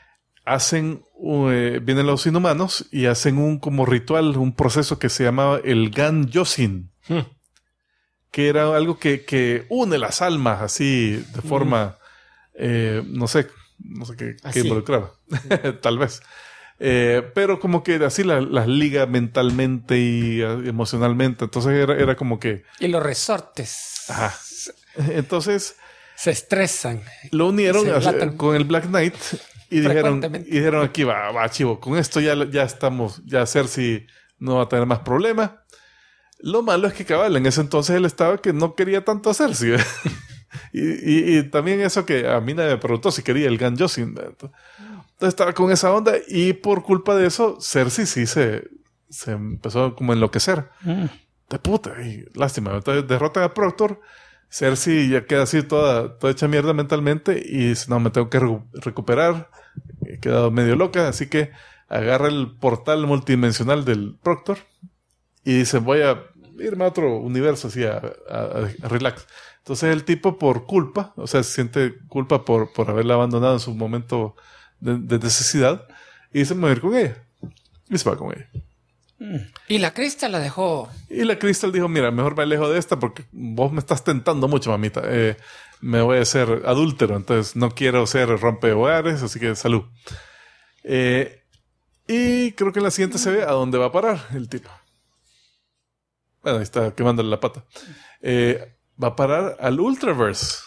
vienen los Inhumanos y hacen un como ritual, un proceso que se llamaba el Gan Yosin. Que era algo que une las almas así de forma, no sé qué involucraba, tal vez. Pero como que así las liga mentalmente y emocionalmente. Entonces era como que... Y los resortes. Ajá. Entonces... se estresan. Lo unieron con el Black Knight y dijeron aquí va, chivo, con esto ya estamos, ya Cersei no va a tener más problemas. Lo malo es que cabal, en ese entonces él estaba que no quería tanto a Cersei. y también eso que a mí nadie me preguntó si quería el Gan Yosin. Entonces estaba con esa onda y por culpa de eso Cersei sí se empezó como a enloquecer. De puta, y lástima. Entonces derrotan a Proctor. Cersei ya queda así toda hecha mierda mentalmente y dice, no, me tengo que recuperar. He quedado medio loca, así que agarra el portal multidimensional del Proctor y dice, voy a irme a otro universo así a relax. Entonces el tipo por culpa, o sea, se siente culpa por haberla abandonado en su momento de necesidad y dice, me voy a ir con ella. Y se va con ella. Y la Crystal la dejó. Y la Crystal dijo, mira, mejor me alejo de esta porque vos me estás tentando mucho, mamita. Me voy a hacer adúltero, entonces no quiero ser rompehogares, así que salud. Y creo que en la siguiente se ve a dónde va a parar el tipo. Bueno, ahí está quemándole la pata. Va a parar al Ultraverse.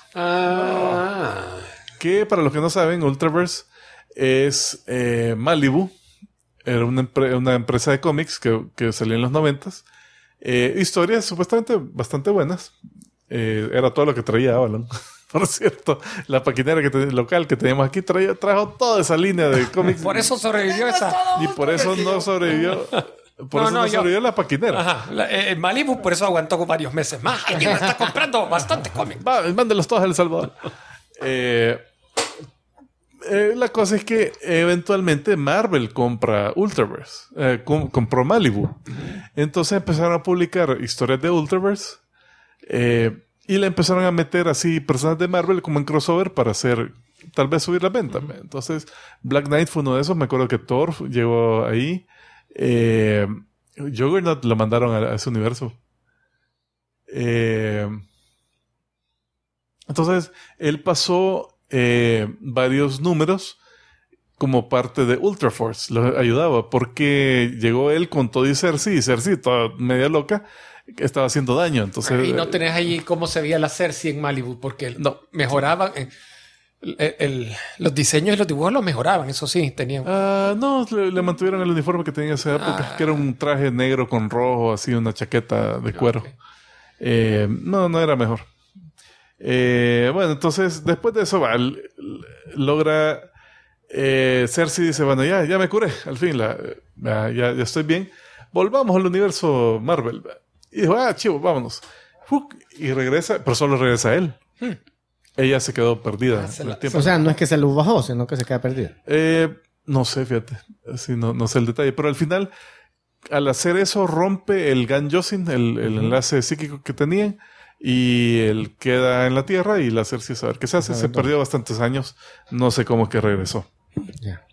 Que para los que no saben, Ultraverse es Malibu. Era una empresa de cómics que salió en los 90s. Historias supuestamente bastante buenas. Era todo lo que traía Avalon. Por cierto, la paquinera local que teníamos aquí trajo toda esa línea de cómics. Por eso sobrevivió esa. Y por eso no sobrevivió... Por eso no sobrevivió la paquinera. Ajá. Malibu por eso aguantó varios meses más. Alguien me está comprando bastante cómics. Mándelos todos a El Salvador. La cosa es que eventualmente Marvel compra Ultraverse. Compró Malibu. Entonces empezaron a publicar historias de Ultraverse. Y le empezaron a meter así personas de Marvel como en crossover para hacer... Tal vez subir la venta. Entonces Black Knight fue uno de esos. Me acuerdo que Thor llegó ahí. Juggernaut lo mandaron a ese universo. Entonces él pasó varios números como parte de Ultra Force, lo ayudaba, porque llegó él con todo y Cersei toda media loca, estaba haciendo daño. Entonces, y no tenés allí cómo se veía la Cersei en Malibu, porque mejoraban. Los diseños y los dibujos los mejoraban, eso sí, tenían. No, le mantuvieron el uniforme que tenía en esa época, que era un traje negro con rojo, así, una chaqueta de cuero. Okay. No era mejor. Bueno, entonces, después de eso, logra. Cersei dice: bueno, ya me curé, al fin, ya estoy bien. Volvamos al universo Marvel. Y dijo: chivo, vámonos. Y regresa, pero solo regresa él. Ella se quedó perdida. O sea, no es que se lo bajó, sino que se queda perdida. No sé, fíjate. Así no sé el detalle. Pero al final, al hacer eso, rompe el Gan Yosin, el enlace psíquico que tenían. Y él queda en la Tierra y la Cersei saber qué se hace. Se perdió bastantes años. No sé cómo que regresó. Ya.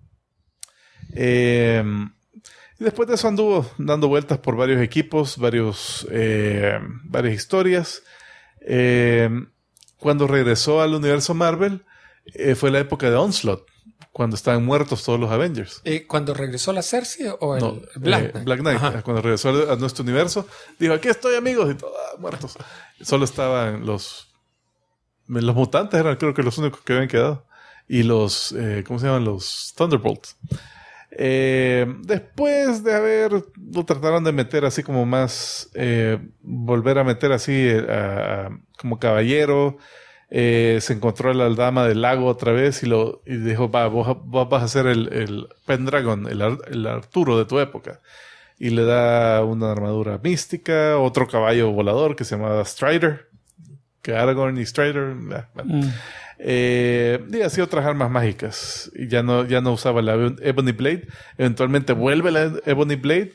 Y después de eso anduvo dando vueltas por varios equipos, varias historias. Cuando regresó al universo Marvel, fue la época de Onslaught, cuando estaban muertos todos los Avengers. ¿Cuando regresó la Cersei o el Black Knight? Black Knight. Cuando regresó a nuestro universo, dijo: aquí estoy, amigos, y todos muertos. Solo estaban los mutantes, eran creo que los únicos que habían quedado. Y los, ¿cómo se llaman? Los Thunderbolts. Después de lo trataron de meter así como más, volver a meter así como caballero. Se encontró a la dama del lago otra vez y dijo: vos vas a ser el Pendragon, el Arturo de tu época. Y le da una armadura mística, otro caballo volador que se llamaba Strider, que Aragorn y Strider. Y así otras armas mágicas. Y ya no usaba la Ebony Blade. Eventualmente vuelve la Ebony Blade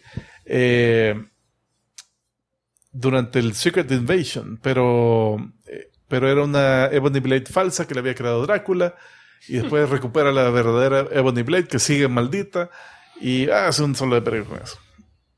durante el Secret Invasion, pero era una Ebony Blade falsa que le había creado Drácula, y después recupera la verdadera Ebony Blade que sigue maldita y hace un solo de peligro con eso.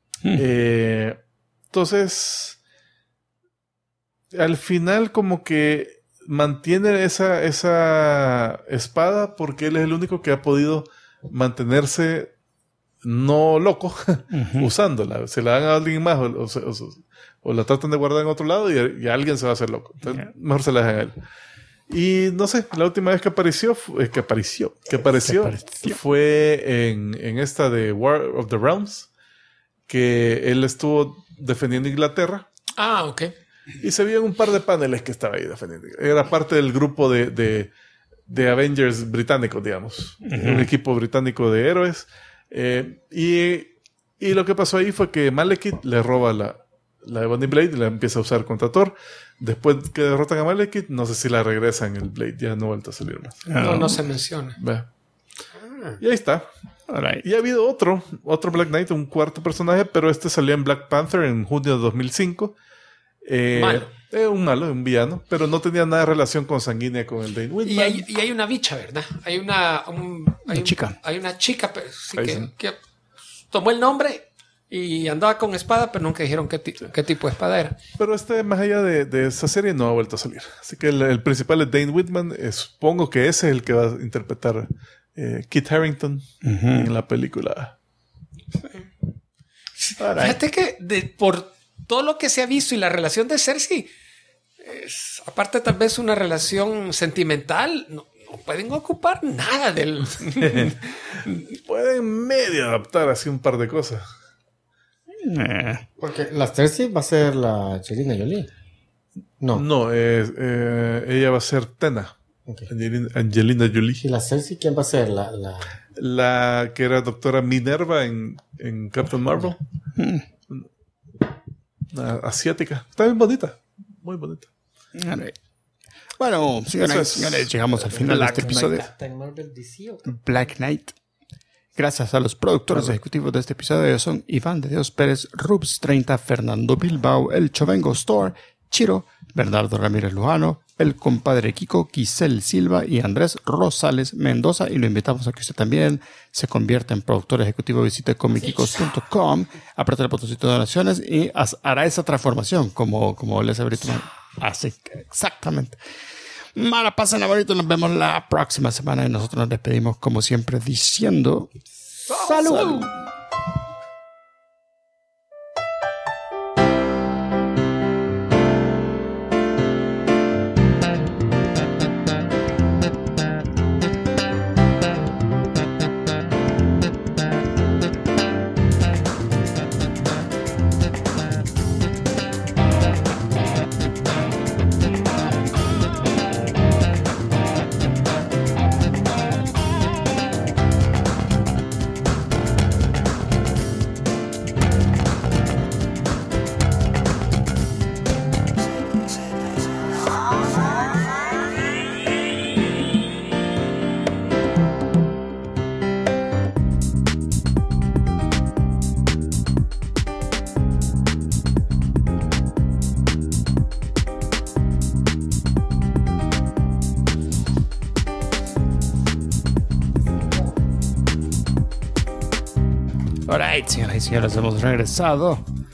Entonces, al final como que mantiene esa espada porque él es el único que ha podido mantenerse no loco usándola. Se la dan a alguien más o la tratan de guardar en otro lado y alguien se va a hacer loco. Entonces, mejor se la dejan a él. Y no sé, la última vez que apareció fue en esta de War of the Realms, que él estuvo defendiendo Inglaterra. Ok. Y se vio en un par de paneles que estaba ahí defendiendo. Era parte del grupo de Avengers británicos, digamos. Un equipo británico de héroes. Y lo que pasó ahí fue que Malekith le roba la Ebony Blade y la empieza a usar contra Thor. Después que derrotan a Malekith, no sé si la regresan el Blade. Ya no ha vuelto a salir más. No se menciona. Y ahí está. Right. Y ha habido otro Black Knight, un cuarto personaje, pero este salió en Black Panther en junio de 2005. Un villano, pero no tenía nada de relación consanguínea con el Dane Whitman. Y hay una bicha, ¿verdad? Hay una chica. Hay una chica sí, que tomó el nombre y andaba con espada, pero nunca dijeron qué tipo de espada era. Pero más allá de esa serie, no ha vuelto a salir. Así que el principal es Dane Whitman. Supongo que ese es el que va a interpretar Kit Harington en la película. Sí. Fíjate que por todo lo que se ha visto y la relación de Cersei, aparte tal vez una relación sentimental, no pueden ocupar nada del... Pueden medio adaptar así un par de cosas. Porque la Cersei va a ser la Angelina Jolie. No, ella va a ser Tena. Okay. Angelina Jolie. ¿Y la Cersei quién va a ser? La que era doctora Minerva en Captain Marvel. Asiática. Está bien bonita. Muy bonita. Bueno, señores, llegamos al final de este episodio. Black Knight. Gracias a los productores ejecutivos de este episodio son Iván de Dios Pérez, Rubs 30, Fernando Bilbao, El Chovengo Store, Chiro, Bernardo Ramírez Lujano, el compadre Kiko, Giselle Silva y Andrés Rosales Mendoza. Y lo invitamos a que usted también se convierta en productor ejecutivo. Visite comicicos.com, apriete el botoncito de donaciones y hará esa transformación como les ahorita hace exactamente. Mala, pasen bonito. Nos vemos la próxima semana y nosotros nos despedimos como siempre diciendo ¡salud! Alright, señoras y señores, hemos regresado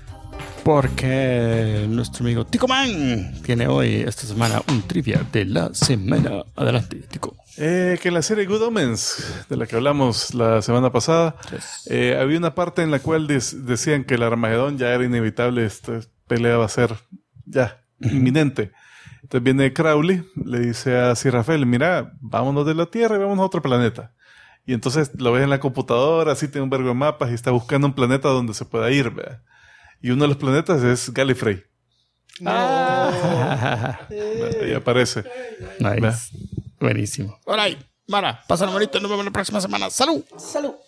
porque nuestro amigo Tico Man tiene hoy, esta semana, un trivia de la semana. Adelante, Tico. Que la serie Good Omens, de la que hablamos la semana pasada, había una parte en la cual decían que el Armagedón ya era inevitable, esta pelea va a ser ya inminente. Entonces viene Crowley, le dice a Sir Rafael, mira, vámonos de la Tierra y vámonos a otro planeta. Y entonces lo ves en la computadora, así tiene un vergo de mapas y está buscando un planeta donde se pueda ir, ¿verdad? Y uno de los planetas es Gallifrey. Ahí aparece. Nice. Buenísimo. Alright, Mara, pasen bonito, nos vemos la próxima semana. ¡Salud! ¡Salud!